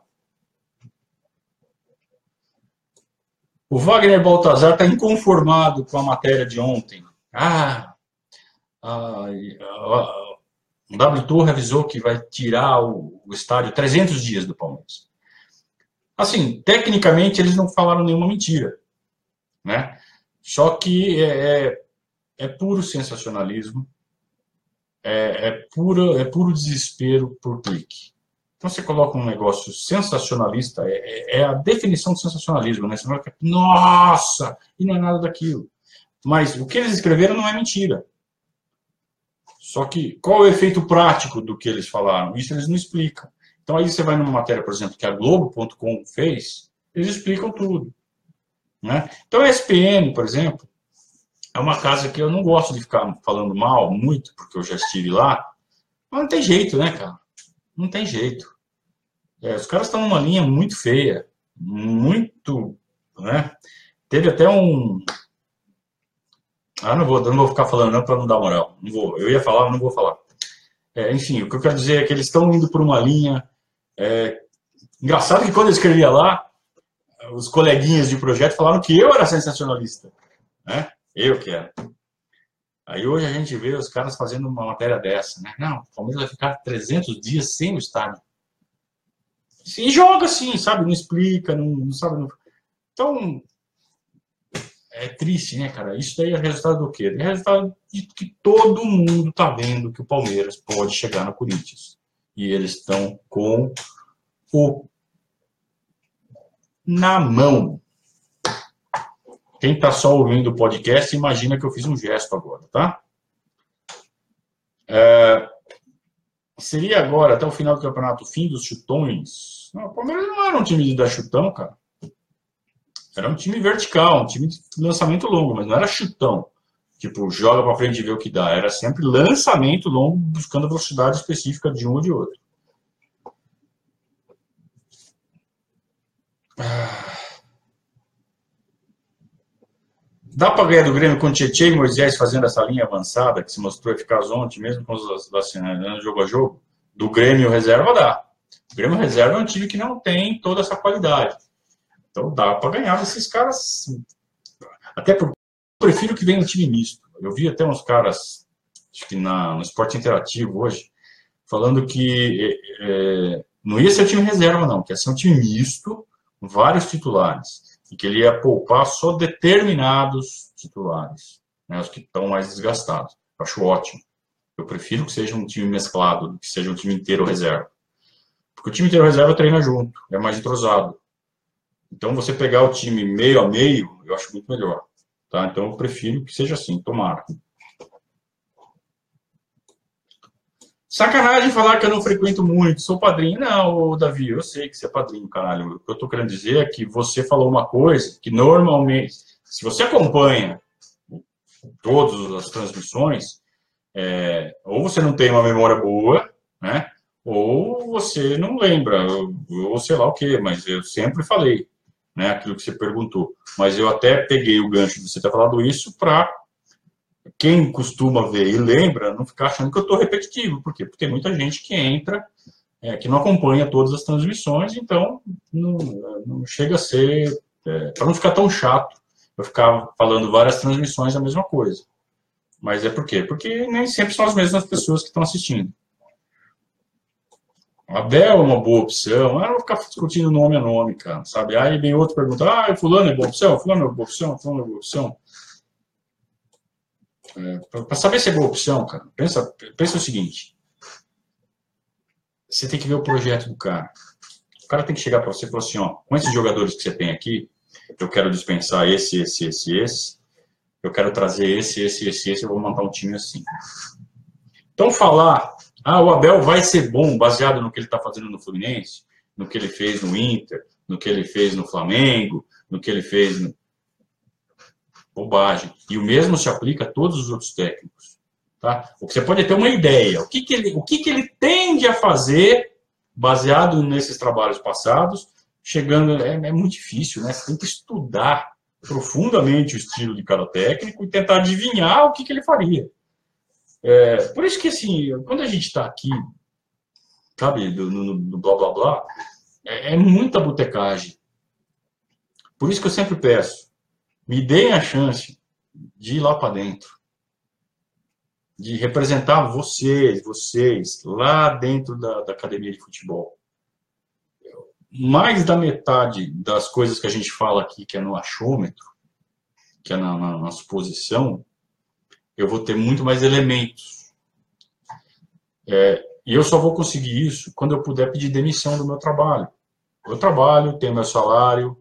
O Wagner Baltazar está inconformado com a matéria de ontem. Ah, a, a, o W Torre avisou que vai tirar o, o estádio trezentos dias do Palmeiras. Assim, tecnicamente, eles não falaram nenhuma mentira. Né? Só que é, é, é puro sensacionalismo. É, é, puro, é puro desespero por clique. Então você coloca um negócio sensacionalista, é, é a definição de sensacionalismo, né? Você fala, nossa, e não é nada daquilo. Mas o que eles escreveram não é mentira. Só que qual é o efeito prático do que eles falaram? Isso eles não explicam. Então aí você vai numa matéria, por exemplo, que a Globo ponto com fez, eles explicam tudo. Né? Então a E S P N, por exemplo, é uma casa que eu não gosto de ficar falando mal muito, porque eu já estive lá, mas não tem jeito, né, cara? Não tem jeito. É, os caras estão numa linha muito feia, muito, né? Teve até um... Ah, não vou, não vou ficar falando não para não dar moral. Não vou. Eu ia falar, mas não vou falar. É, enfim, o que eu quero dizer é que eles estão indo por uma linha... É... Engraçado que quando eu escrevia lá, os coleguinhas de projeto falaram que eu era sensacionalista. Né? Eu que era. Aí hoje a gente vê os caras fazendo uma matéria dessa, né? Não, o Palmeiras vai ficar trezentos dias sem o estádio. E joga assim, sabe? Não explica, não, não sabe. Não... Então, é triste, né, cara? Isso daí é resultado do quê? É resultado de que todo mundo tá vendo que o Palmeiras pode chegar no Corinthians. E eles estão com o na mão. Quem está só ouvindo o podcast, imagina que eu fiz um gesto agora, tá? É, seria agora, até o final do campeonato, o fim dos chutões? Não, o Palmeiras não era um time de dar chutão, cara. Era um time vertical, um time de lançamento longo, mas não era chutão. Tipo, joga para frente e vê o que dá. Era sempre lançamento longo, buscando a velocidade específica de um ou de outro. Ah... Dá para ganhar do Grêmio com o Tietê e Moisés fazendo essa linha avançada, que se mostrou eficaz ontem, mesmo com os vacinando jogo a jogo? Do Grêmio reserva dá. O Grêmio reserva é um time que não tem toda essa qualidade. Então dá para ganhar desses caras. Até porque eu prefiro que venha um time misto. Eu vi até uns caras, acho que na, no Esporte Interativo hoje, falando que é, não ia ser o time reserva, não, que ia ser um time misto, com vários titulares. E que ele ia poupar só determinados titulares, né, os que estão mais desgastados. Eu acho ótimo. Eu prefiro que seja um time mesclado, do que seja um time inteiro reserva. Porque o time inteiro reserva treina junto, é mais entrosado. Então, você pegar o time meio a meio, eu acho muito melhor. Tá? Então, eu prefiro que seja assim, tomara. Sacanagem falar que eu não frequento muito, sou padrinho. Não, Davi, eu sei que você é padrinho, caralho. O que eu tô querendo dizer é que você falou uma coisa que normalmente, se você acompanha todas as transmissões, é, ou você não tem uma memória boa, né? Ou você não lembra, ou, ou sei lá o quê, mas eu sempre falei, né? Aquilo que você perguntou. Mas eu até peguei o gancho de você ter falado isso para quem costuma ver e lembra não ficar achando que eu estou repetitivo. Por quê? Porque tem muita gente que entra, é, que não acompanha todas as transmissões, então não, não chega a ser, é, para não ficar tão chato, eu ficar falando várias transmissões a mesma coisa. Mas é por quê? Porque nem sempre são as mesmas pessoas que estão assistindo. A Abel é uma boa opção. Ah, não vou ficar discutindo nome a nome, cara, sabe? Aí vem outro pergunta, ah, fulano é boa opção, fulano é boa opção, fulano é boa opção. É, para saber se é boa opção, cara, pensa, pensa o seguinte. Você tem que ver o projeto do cara. O cara tem que chegar para você e falar assim, ó, com esses jogadores que você tem aqui, eu quero dispensar esse, esse, esse, esse, eu quero trazer esse, esse, esse, esse, eu vou montar um time assim. Então, falar, ah, o Abel vai ser bom baseado no que ele está fazendo no Fluminense, no que ele fez no Inter, no que ele fez no Flamengo, no que ele fez no... Bobagem. E o mesmo se aplica a todos os outros técnicos. Tá? Você pode ter uma ideia. O que, que, ele, o que, que ele tende a fazer baseado nesses trabalhos passados, chegando... É, é muito difícil, né? Você tem que estudar profundamente o estilo de cada técnico e tentar adivinhar o que, que ele faria. É, por isso que, assim, quando a gente está aqui, sabe, no, no, no blá, blá, blá, é, é muita botecagem. Por isso que eu sempre peço, me deem a chance de ir lá para dentro, de representar vocês, vocês, lá dentro da, da academia de futebol. Mais da metade das coisas que a gente fala aqui, que é no achômetro, que é na, na, na suposição, eu vou ter muito mais elementos. É, e eu só vou conseguir isso quando eu puder pedir demissão do meu trabalho. Eu trabalho, tenho meu salário,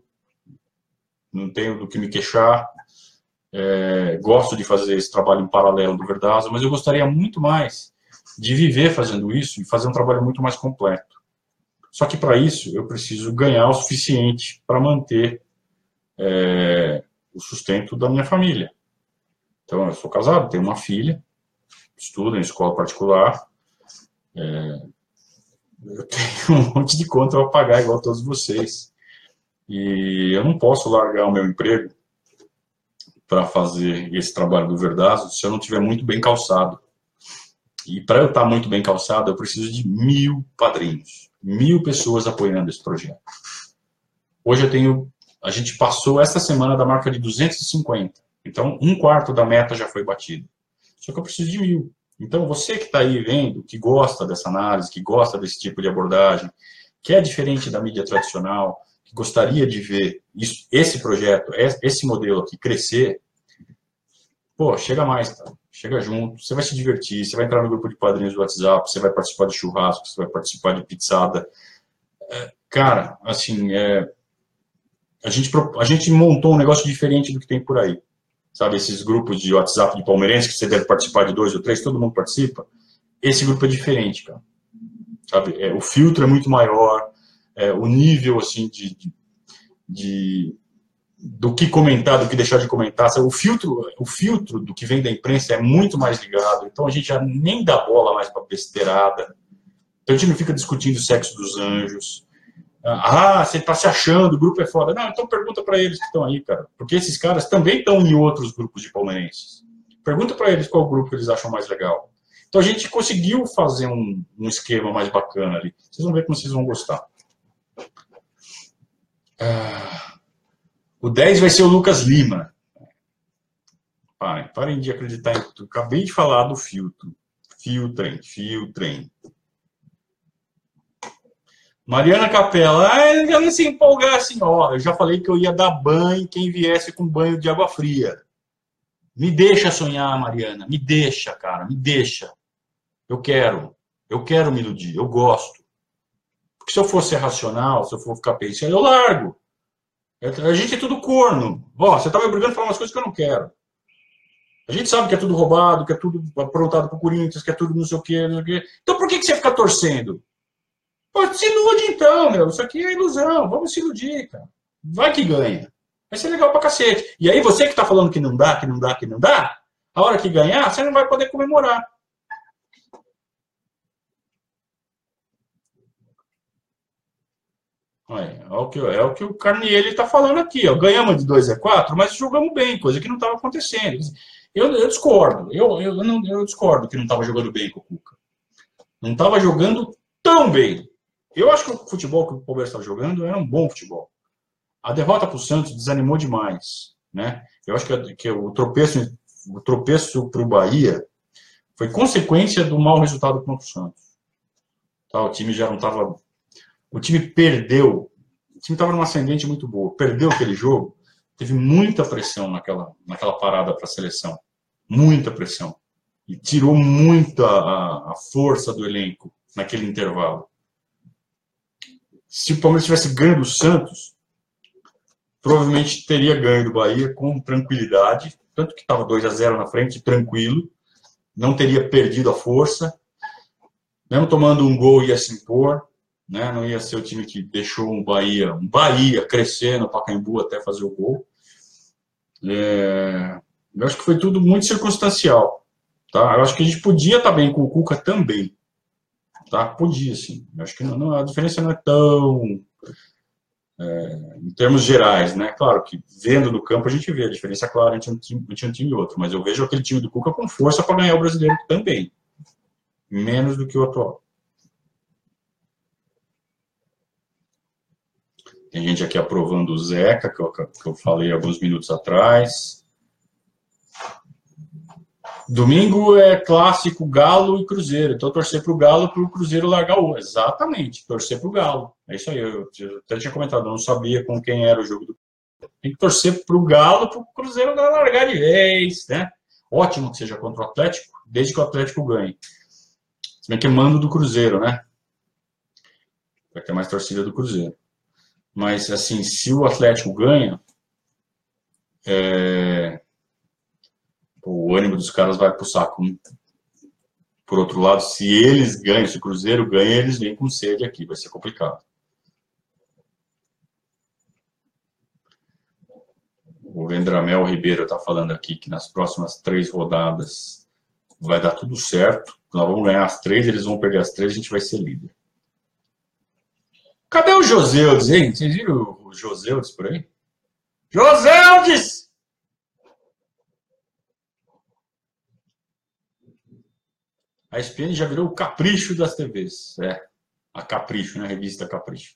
não tenho do que me queixar, é, gosto de fazer esse trabalho em paralelo do Verdazo, mas eu gostaria muito mais de viver fazendo isso e fazer um trabalho muito mais completo. Só que para isso eu preciso ganhar o suficiente para manter é, o sustento da minha família. Então, eu sou casado, tenho uma filha, estudo em escola particular, é, eu tenho um monte de conta para pagar igual a todos vocês. E eu não posso largar o meu emprego para fazer esse trabalho do Verdazo se eu não estiver muito bem calçado. E para eu estar muito bem calçado, eu preciso de mil padrinhos, mil pessoas apoiando esse projeto. Hoje eu tenho, a gente passou essa semana da marca de duzentos e cinquenta. Então, um quarto da meta já foi batido. Só que eu preciso de mil. Então, você que está aí vendo, que gosta dessa análise, que gosta desse tipo de abordagem, que é diferente da mídia tradicional, que gostaria de ver isso, esse projeto, esse modelo aqui crescer, pô, chega mais, tá? Chega junto, você vai se divertir, você vai entrar no grupo de padrinhos do WhatsApp, você vai participar de churrasco, você vai participar de pizzada. É, cara, assim, é, a, gente, a gente montou um negócio diferente do que tem por aí. Sabe, esses grupos de WhatsApp de palmeirense, que você deve participar de dois ou três, todo mundo participa. Esse grupo é diferente, cara. Sabe, é, o filtro é muito maior, é, o nível, assim, de, de, de, do que comentar, do que deixar de comentar. Sabe, o, filtro, o filtro do que vem da imprensa é muito mais ligado, então a gente já nem dá bola mais pra besteirada. Então a gente não fica discutindo o sexo dos anjos. Ah, você está se achando, o grupo é foda. Não, então pergunta para eles que estão aí, cara. Porque esses caras também estão em outros grupos de palmeirenses. Pergunta para eles qual grupo eles acham mais legal. Então a gente conseguiu fazer um, um esquema mais bacana ali. Vocês vão ver como vocês vão gostar. Ah, o dez vai ser o Lucas Lima. Parem, parem de acreditar em tudo. Acabei de falar do filtro. Filtrem, filtrem. Mariana Capela, ah, eu não se empolgar assim, ó, eu já falei que eu ia dar banho quem viesse com banho de água fria. Me deixa sonhar, Mariana, me deixa, cara, me deixa. Eu quero, eu quero me iludir, eu gosto. Porque se eu fosse racional, se eu for ficar pensando, eu largo. A gente é tudo corno. Ó, você tá me obrigando a falar umas coisas que eu não quero. A gente sabe que é tudo roubado, que é tudo aprontado pro Corinthians, que é tudo não sei o quê, não sei o quê. Então por que, que você fica torcendo? Pô, se ilude então, meu. Isso aqui é ilusão. Vamos se iludir, cara. Vai que ganha. Vai ser legal pra cacete. E aí você que tá falando que não dá, que não dá, que não dá, a hora que ganhar, você não vai poder comemorar. É, é, o que, é o que o Carniele está falando aqui. Ó. Ganhamos de dois a quatro, mas jogamos bem, coisa que não estava acontecendo. Eu, eu discordo. Eu, eu, não, eu discordo que não estava jogando bem com o Cuca. Não estava jogando tão bem. Eu acho que o futebol que o Palmeiras estava jogando era um bom futebol. A derrota para o Santos desanimou demais. Né? Eu acho que, que o tropeço o tropeço para o Bahia foi consequência do mau resultado contra o Santos. Tá? O time já não estava... O time perdeu. O time estava numa ascendente muito boa. Perdeu aquele jogo. Teve muita pressão naquela, naquela parada para a seleção. Muita pressão. E tirou muita a, a força do elenco naquele intervalo. Se o Palmeiras tivesse ganho do Santos, provavelmente teria ganho do Bahia com tranquilidade. Tanto que estava dois a zero na frente, tranquilo. Não teria perdido a força. Mesmo tomando um gol, ia se impor. Né? Não ia ser o time que deixou um Bahia, um Bahia crescer no Pacaembu até fazer o gol. É, eu acho que foi tudo muito circunstancial. Tá? Eu acho que a gente podia estar bem com o Cuca também. Tá? Podia, sim. Eu acho que não, não, a diferença não é tão... É, em termos gerais, né? Claro que vendo no campo a gente vê a diferença clara entre um time, entre um time e outro. Mas eu vejo aquele time do Cuca com força para ganhar o brasileiro também. Menos do que o atual. Tem gente aqui aprovando o Zeca, que eu, que eu falei alguns minutos atrás. Domingo é clássico Galo e Cruzeiro. Então, torcer para o Galo para o Cruzeiro largar o... Exatamente, torcer para o Galo. É isso aí, eu até tinha comentado, eu não sabia com quem era o jogo do... Tem que torcer para o Galo para o Cruzeiro largar de vez, né? Ótimo que seja contra o Atlético, desde que o Atlético ganhe. Se bem que é mando do Cruzeiro, né? Vai ter mais torcida do Cruzeiro. Mas, assim, se o Atlético ganha, é... o ânimo dos caras vai pro saco. Por outro lado, se eles ganham, se o Cruzeiro ganha, eles vêm com sede aqui. Vai ser complicado. O Vendramel Ribeiro está falando aqui que nas próximas três rodadas vai dar tudo certo. Nós vamos ganhar as três, eles vão perder as três, a gente vai ser líder. Cadê o Joseudes, hein? Vocês viram o Joseudes por aí? Joseudes! A E S P N já virou o capricho das T Vs. É, a Capricho, né? A revista Capricho.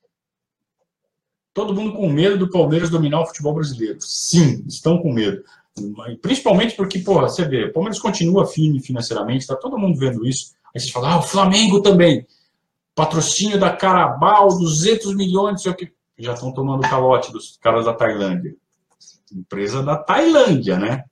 Todo mundo com medo do Palmeiras dominar o futebol brasileiro. Sim, estão com medo. Principalmente porque, porra, você vê, o Palmeiras continua firme financeiramente, está todo mundo vendo isso. Aí você fala, ah, o Flamengo também. Patrocínio da Carabao, duzentos milhões, não sei o que. Já estão tomando calote dos caras da Tailândia. Empresa da Tailândia, né?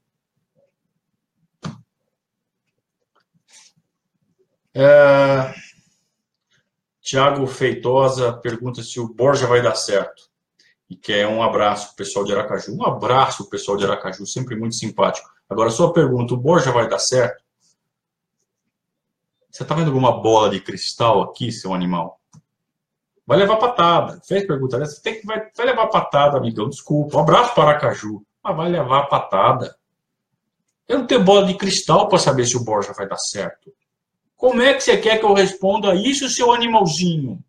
É... Tiago Feitosa pergunta se o Borja vai dar certo. E quer um abraço para o pessoal de Aracaju. Um abraço para o pessoal de Aracaju, sempre muito simpático. Agora, sua pergunta, o Borja vai dar certo? Você está vendo alguma bola de cristal aqui, seu animal? Vai levar patada. Fez pergunta dessa? Você tem que, vai, vai levar patada, amigão. Desculpa. Um abraço para Aracaju. Mas vai levar patada. Eu não tenho bola de cristal para saber se o Borja vai dar certo. Como é que você quer que eu responda isso, seu animalzinho?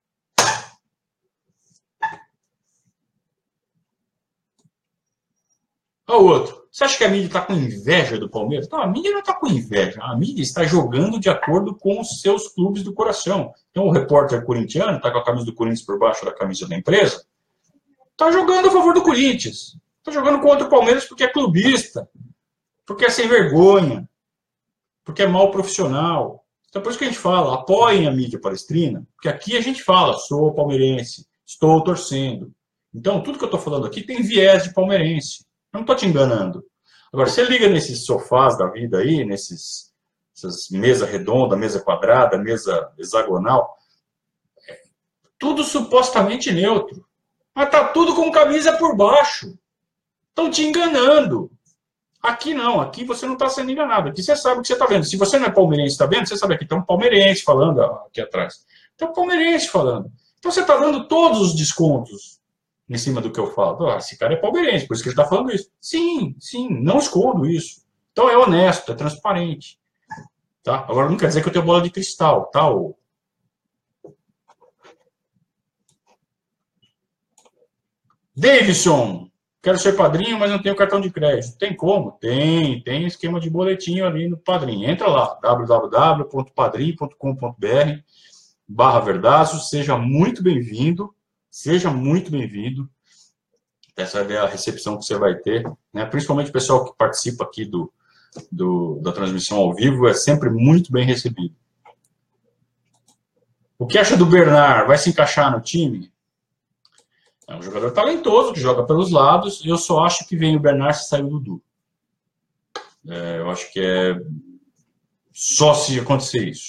Olha o outro. Você acha que a mídia está com inveja do Palmeiras? Não, a mídia não está com inveja. A mídia está jogando de acordo com os seus clubes do coração. Então, o repórter corintiano está com a camisa do Corinthians por baixo da camisa da empresa. Está jogando a favor do Corinthians. Está jogando contra o Palmeiras porque é clubista. Porque é sem vergonha. Porque é mal profissional. Então, por isso que a gente fala, apoiem a mídia palestrina. Porque aqui a gente fala, sou palmeirense, estou torcendo. Então, tudo que eu estou falando aqui tem viés de palmeirense. Eu não estou te enganando. Agora, você liga nesses sofás da vida aí, nesses essas mesa redonda, mesa quadrada, mesa hexagonal, tudo supostamente neutro. Mas tá tudo com camisa por baixo. Estão te enganando. Aqui não, aqui você não está sendo enganado. Aqui você sabe o que você está vendo. Se você não é palmeirense, está vendo? Você sabe que tem um palmeirense falando aqui atrás. Tem um palmeirense falando. Então você está dando todos os descontos em cima do que eu falo. Ah, esse cara é palmeirense, por isso que ele está falando isso. Sim, sim, não escondo isso. Então é honesto, é transparente. Tá? Agora não quer dizer que eu tenho bola de cristal, tá? Ô? Davidson, quero ser padrinho, mas não tenho cartão de crédito. Tem como? Tem, tem esquema de boletinho ali no padrinho. Entra lá, w w w ponto padrim ponto com ponto b r barra Verdazo. Seja muito bem-vindo, seja muito bem-vindo. Essa é a recepção que você vai ter, né? Principalmente o pessoal que participa aqui do, do, da transmissão ao vivo é sempre muito bem recebido. O que acha do Bernard? Vai se encaixar no time? É um jogador talentoso, que joga pelos lados. Eu só acho que vem o Bernard se sair o Dudu. É, eu acho que é só se acontecer isso.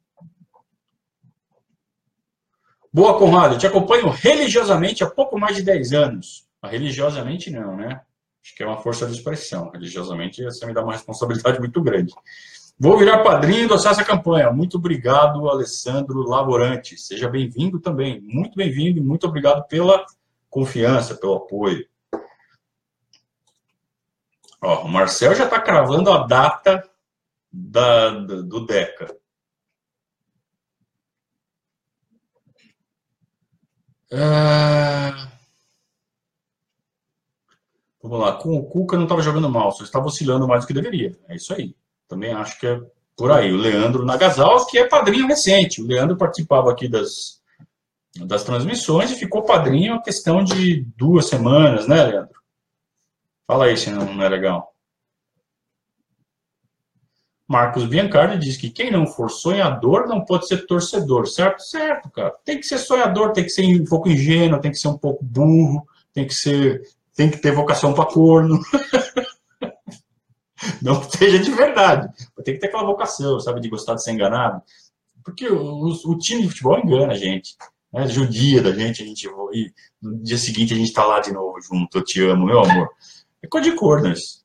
Boa, Conrado. Eu te acompanho religiosamente há pouco mais de dez anos. Mas religiosamente não, né? Acho que é uma força de expressão. Religiosamente você me dá uma responsabilidade muito grande. Vou virar padrinho e endossar essa campanha. Muito obrigado, Alessandro Lavorante. Seja bem-vindo também. Muito bem-vindo e muito obrigado pela confiança, pelo apoio. Ó, o Marcel já está cravando a data da, do, do Deca. Ah, vamos lá. Com o Cuca não estava jogando mal, só estava oscilando mais do que deveria. É isso aí. Também acho que é por aí. O Leandro Nagasal, que é padrinho recente. O Leandro participava aqui das, das transmissões e ficou padrinho a questão de duas semanas, né, Leandro? Fala aí se não, não é legal. Marcos Biancardi diz que quem não for sonhador não pode ser torcedor, certo? Certo, cara. Tem que ser sonhador, tem que ser um pouco ingênuo, tem que ser um pouco burro, tem que ser, tem que ter vocação para corno. Não seja de verdade. Tem que ter aquela vocação, sabe, de gostar de ser enganado. Porque o, o time de futebol engana a gente, né? Judia da gente, a gente e no dia seguinte a gente tá lá de novo junto. Eu te amo, meu amor. É coisa de corno isso.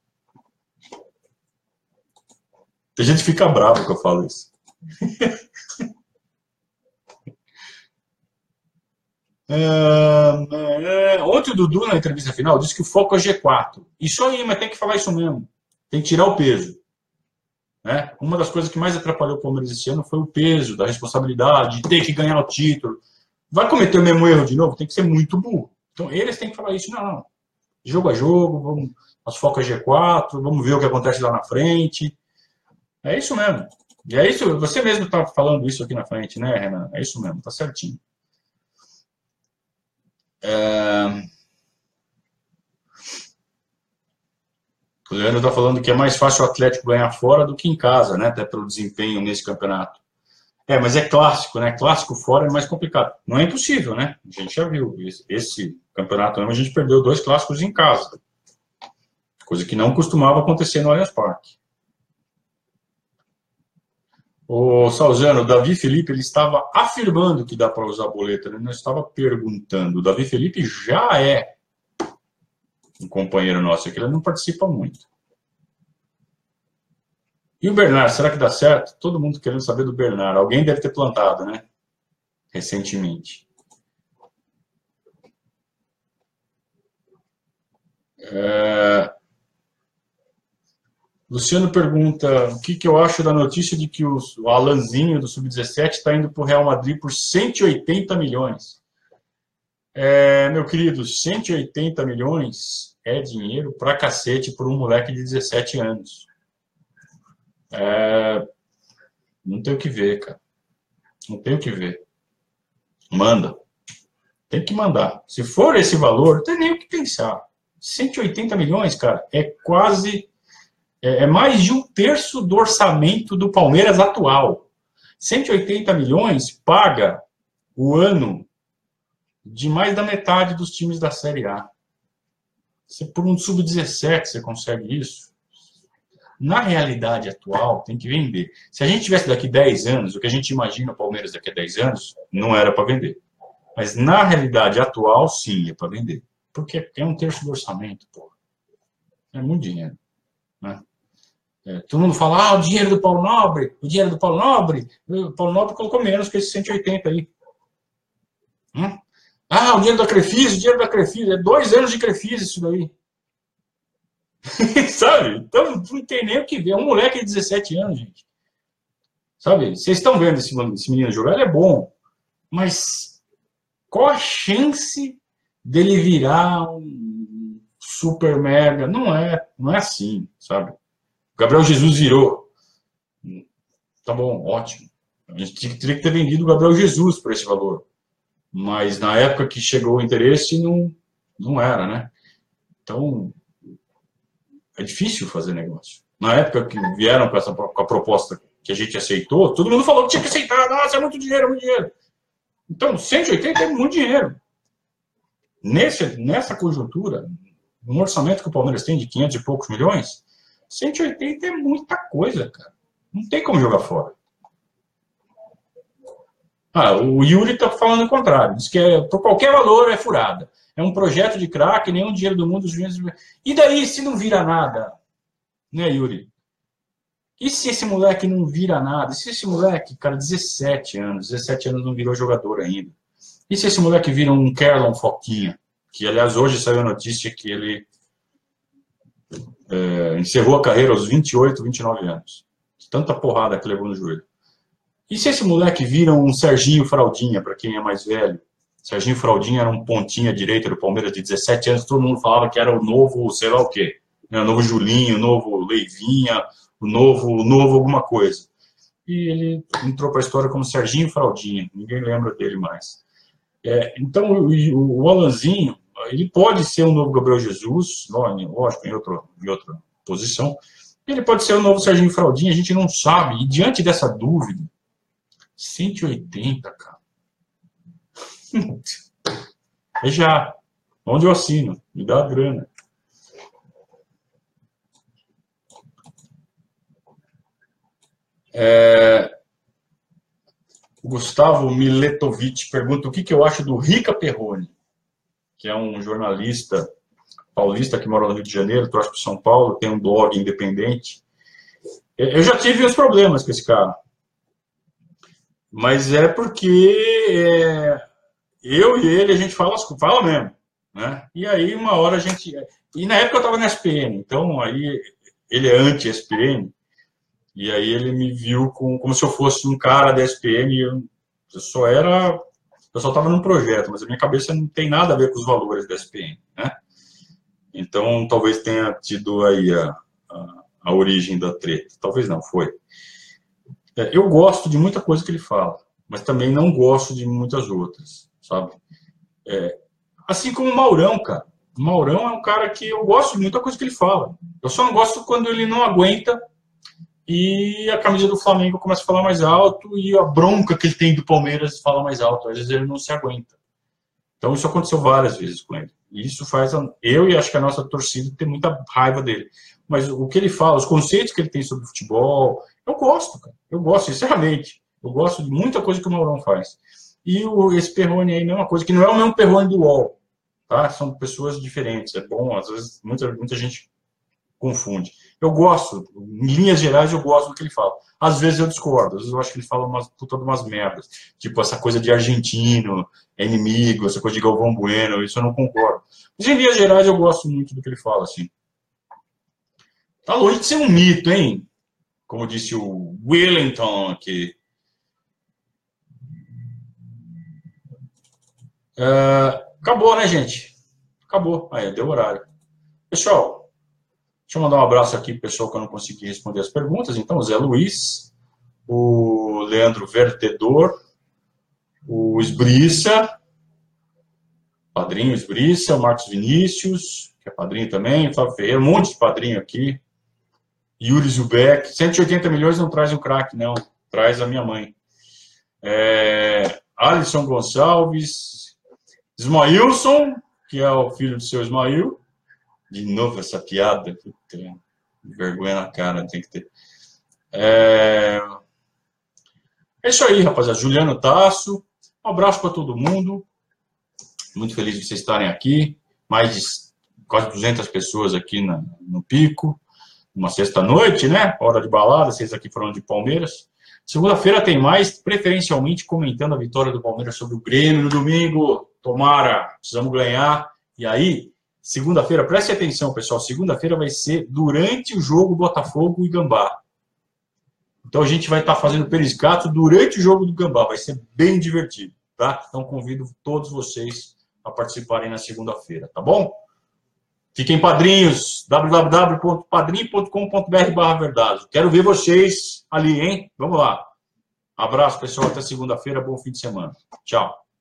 A gente fica bravo que eu falo isso. é, é, ontem o Dudu, na entrevista final, disse que o foco é G quatro. Isso aí, mas tem que falar isso mesmo. Tem que tirar o peso. Né? Uma das coisas que mais atrapalhou o Palmeiras esse ano foi o peso, da responsabilidade, de ter que ganhar o título. Vai cometer o mesmo erro de novo? Tem que ser muito burro. Então, eles têm que falar isso. Não, não. Jogo a jogo, vamos, as focas G quatro, vamos ver o que acontece lá na frente. É isso mesmo. E é isso, você mesmo está falando isso aqui na frente, né, Renan? É isso mesmo, tá certinho. É... O Leandro está falando que é mais fácil o Atlético ganhar fora do que em casa, né? Até pelo desempenho nesse campeonato. É, mas é clássico, né? Clássico fora é mais complicado. Não é impossível, né? A gente já viu. Esse campeonato, a gente perdeu dois clássicos em casa. Coisa que não costumava acontecer no Allianz Parque. O Salzano, o Davi Felipe, ele estava afirmando que dá para usar a boleta, ele não estava perguntando. O Davi Felipe já é um companheiro nosso aqui, ele não participa muito. E o Bernard, será que dá certo? Todo mundo querendo saber do Bernard. Alguém deve ter plantado, né? Recentemente. É... Luciano pergunta o que, que eu acho da notícia de que o Alanzinho do sub dezessete está indo para o Real Madrid por cento e oitenta milhões. É, meu querido, cento e oitenta milhões é dinheiro pra cacete por um moleque de dezessete anos. É, não tem o que ver, cara. Não tem o que ver. Manda. Tem que mandar. Se for esse valor, não tem nem o que pensar. cento e oitenta milhões, cara, é quase... É mais de um terço do orçamento do Palmeiras atual. cento e oitenta milhões paga o ano de mais da metade dos times da Série A. Você, por um sub dezessete você consegue isso? Na realidade atual, tem que vender. Se a gente tivesse daqui dez anos, o que a gente imagina o Palmeiras daqui a dez anos, não era para vender. Mas na realidade atual, sim, é para vender. Porque é um terço do orçamento, pô. É muito dinheiro, né? É, todo mundo fala, ah, o dinheiro do Paulo Nobre, o dinheiro do Paulo Nobre. O Paulo Nobre colocou menos que esse cento e oitenta aí. Hum? Ah, o dinheiro da Crefisa, o dinheiro da Crefisa. É dois anos de Crefisa isso daí. Sabe? Então não tem nem o que ver. É um moleque de dezessete anos, gente. Sabe? Vocês estão vendo esse, esse menino jogar? Ele é bom. Mas qual a chance dele virar um super mega? Não é, não é assim, sabe? O Gabriel Jesus virou. Tá bom, ótimo. A gente teria que ter vendido o Gabriel Jesus por esse valor. Mas na época que chegou o interesse, não, não era, né? Então, é difícil fazer negócio. Na época que vieram com, essa, com a proposta que a gente aceitou, todo mundo falou que tinha que aceitar. Nossa, é muito dinheiro, é muito dinheiro. Então, cento e oitenta é muito dinheiro. Nesse, nessa conjuntura, um orçamento que o Palmeiras tem de quinhentos e poucos milhões, cento e oitenta é muita coisa, cara. Não tem como jogar fora. Ah, o Yuri está falando o contrário. Diz que é, por qualquer valor é furada. É um projeto de craque, nenhum dinheiro do mundo. Os juízes... E daí se não vira nada? Né, Yuri? E se esse moleque não vira nada? E se esse moleque, cara, dezessete anos, dezessete anos não virou jogador ainda? E se esse moleque vira um Kerlon Foquinha? Que, aliás, hoje saiu a notícia que ele é, encerrou a carreira aos vinte e oito, vinte e nove anos. Tanta porrada que levou no joelho. E se esse moleque vira um Serginho Fraldinha, para quem é mais velho? Serginho Fraldinha era um pontinha direita do Palmeiras de dezessete anos, todo mundo falava que era o novo, sei lá o quê. Né? O novo Julinho, o novo Leivinha, o novo, o novo alguma coisa. E ele entrou para a história como Serginho Fraldinha, ninguém lembra dele mais. É, então, o, o Alanzinho, ele pode ser um novo Gabriel Jesus, lógico, em, outro, em outra posição, ele pode ser o novo Serginho Fraldinha, a gente não sabe. E diante dessa dúvida, cento e oitenta, cara. É já. Onde eu assino? Me dá a grana. É... Gustavo Miletovic pergunta o que, que eu acho do Rica Perrone, que é um jornalista paulista que mora no Rio de Janeiro, torce para São Paulo, tem um blog independente. Eu já tive uns problemas com esse cara. Mas é porque é, eu e ele, a gente fala, fala mesmo. Né? E aí, uma hora a gente... E na época eu estava na S P N, então aí ele é anti-S P N, e aí ele me viu com, como se eu fosse um cara da S P N, e eu, eu só era... Eu só estava num projeto, mas a minha cabeça não tem nada a ver com os valores da S P N, né? Então, talvez tenha tido aí a, a, a origem da treta. Talvez não, foi. É, eu gosto de muita coisa que ele fala, mas também não gosto de muitas outras, sabe? É, assim como o Maurão, cara. O Maurão é um cara que eu gosto de muita coisa que ele fala. Eu só não gosto quando ele não aguenta e a camisa do Flamengo começa a falar mais alto e a bronca que ele tem do Palmeiras fala mais alto. Às vezes ele não se aguenta. Então isso aconteceu várias vezes com ele. E isso faz eu e acho que a nossa torcida ter muita raiva dele. Mas o que ele fala, os conceitos que ele tem sobre futebol, eu gosto, cara. Eu gosto, sinceramente. Eu gosto de muita coisa que o Maurão faz. E o, esse Perrone aí, mesma coisa, que não é o mesmo Perrone do U O L. Tá? São pessoas diferentes. É bom, às vezes muita, muita gente confunde. Eu gosto, em linhas gerais, eu gosto do que ele fala. Às vezes eu discordo, às vezes eu acho que ele fala umas puta de umas merdas. Tipo, essa coisa de argentino, é inimigo, essa coisa de Galvão Bueno, isso eu não concordo. Mas em linhas gerais eu gosto muito do que ele fala, assim. Tá longe de ser um mito, hein? Como disse o Wellington aqui. Uh, acabou, né, gente? Acabou. Aí, deu horário. Pessoal, deixa eu mandar um abraço aqui pro pessoal que eu não consegui responder as perguntas. Então, o Zé Luiz, o Leandro Vertedor, o Esbriça, padrinho Esbriça, o Marcos Vinícius, que é padrinho também, o Fábio Ferreira, um monte de padrinho aqui. Yuri Zubeck, cento e oitenta milhões não traz um craque, não. Traz a minha mãe. É, Alisson Gonçalves, Ismailson, que é o filho do seu Ismail. De novo essa piada. Puta, vergonha na cara, tem que ter. É, é isso aí, rapaziada. Juliano Tasso, um abraço para todo mundo. Muito feliz de vocês estarem aqui. Mais de quase duzentas pessoas aqui na, no Pico. Uma sexta-noite, né? Hora de balada, vocês aqui falando de Palmeiras. Segunda-feira tem mais, preferencialmente comentando a vitória do Palmeiras sobre o Grêmio no domingo. Tomara, precisamos ganhar. E aí, segunda-feira, preste atenção, pessoal. Segunda-feira vai ser durante o jogo Botafogo e Gambá. Então a gente vai estar fazendo periscato durante o jogo do Gambá. Vai ser bem divertido, tá? Então convido todos vocês a participarem na segunda-feira, tá bom? Fiquem padrinhos, w w w ponto padrim ponto com ponto b r barra verdade. Quero ver vocês ali, hein? Vamos lá. Abraço, pessoal. Até segunda-feira. Bom fim de semana. Tchau.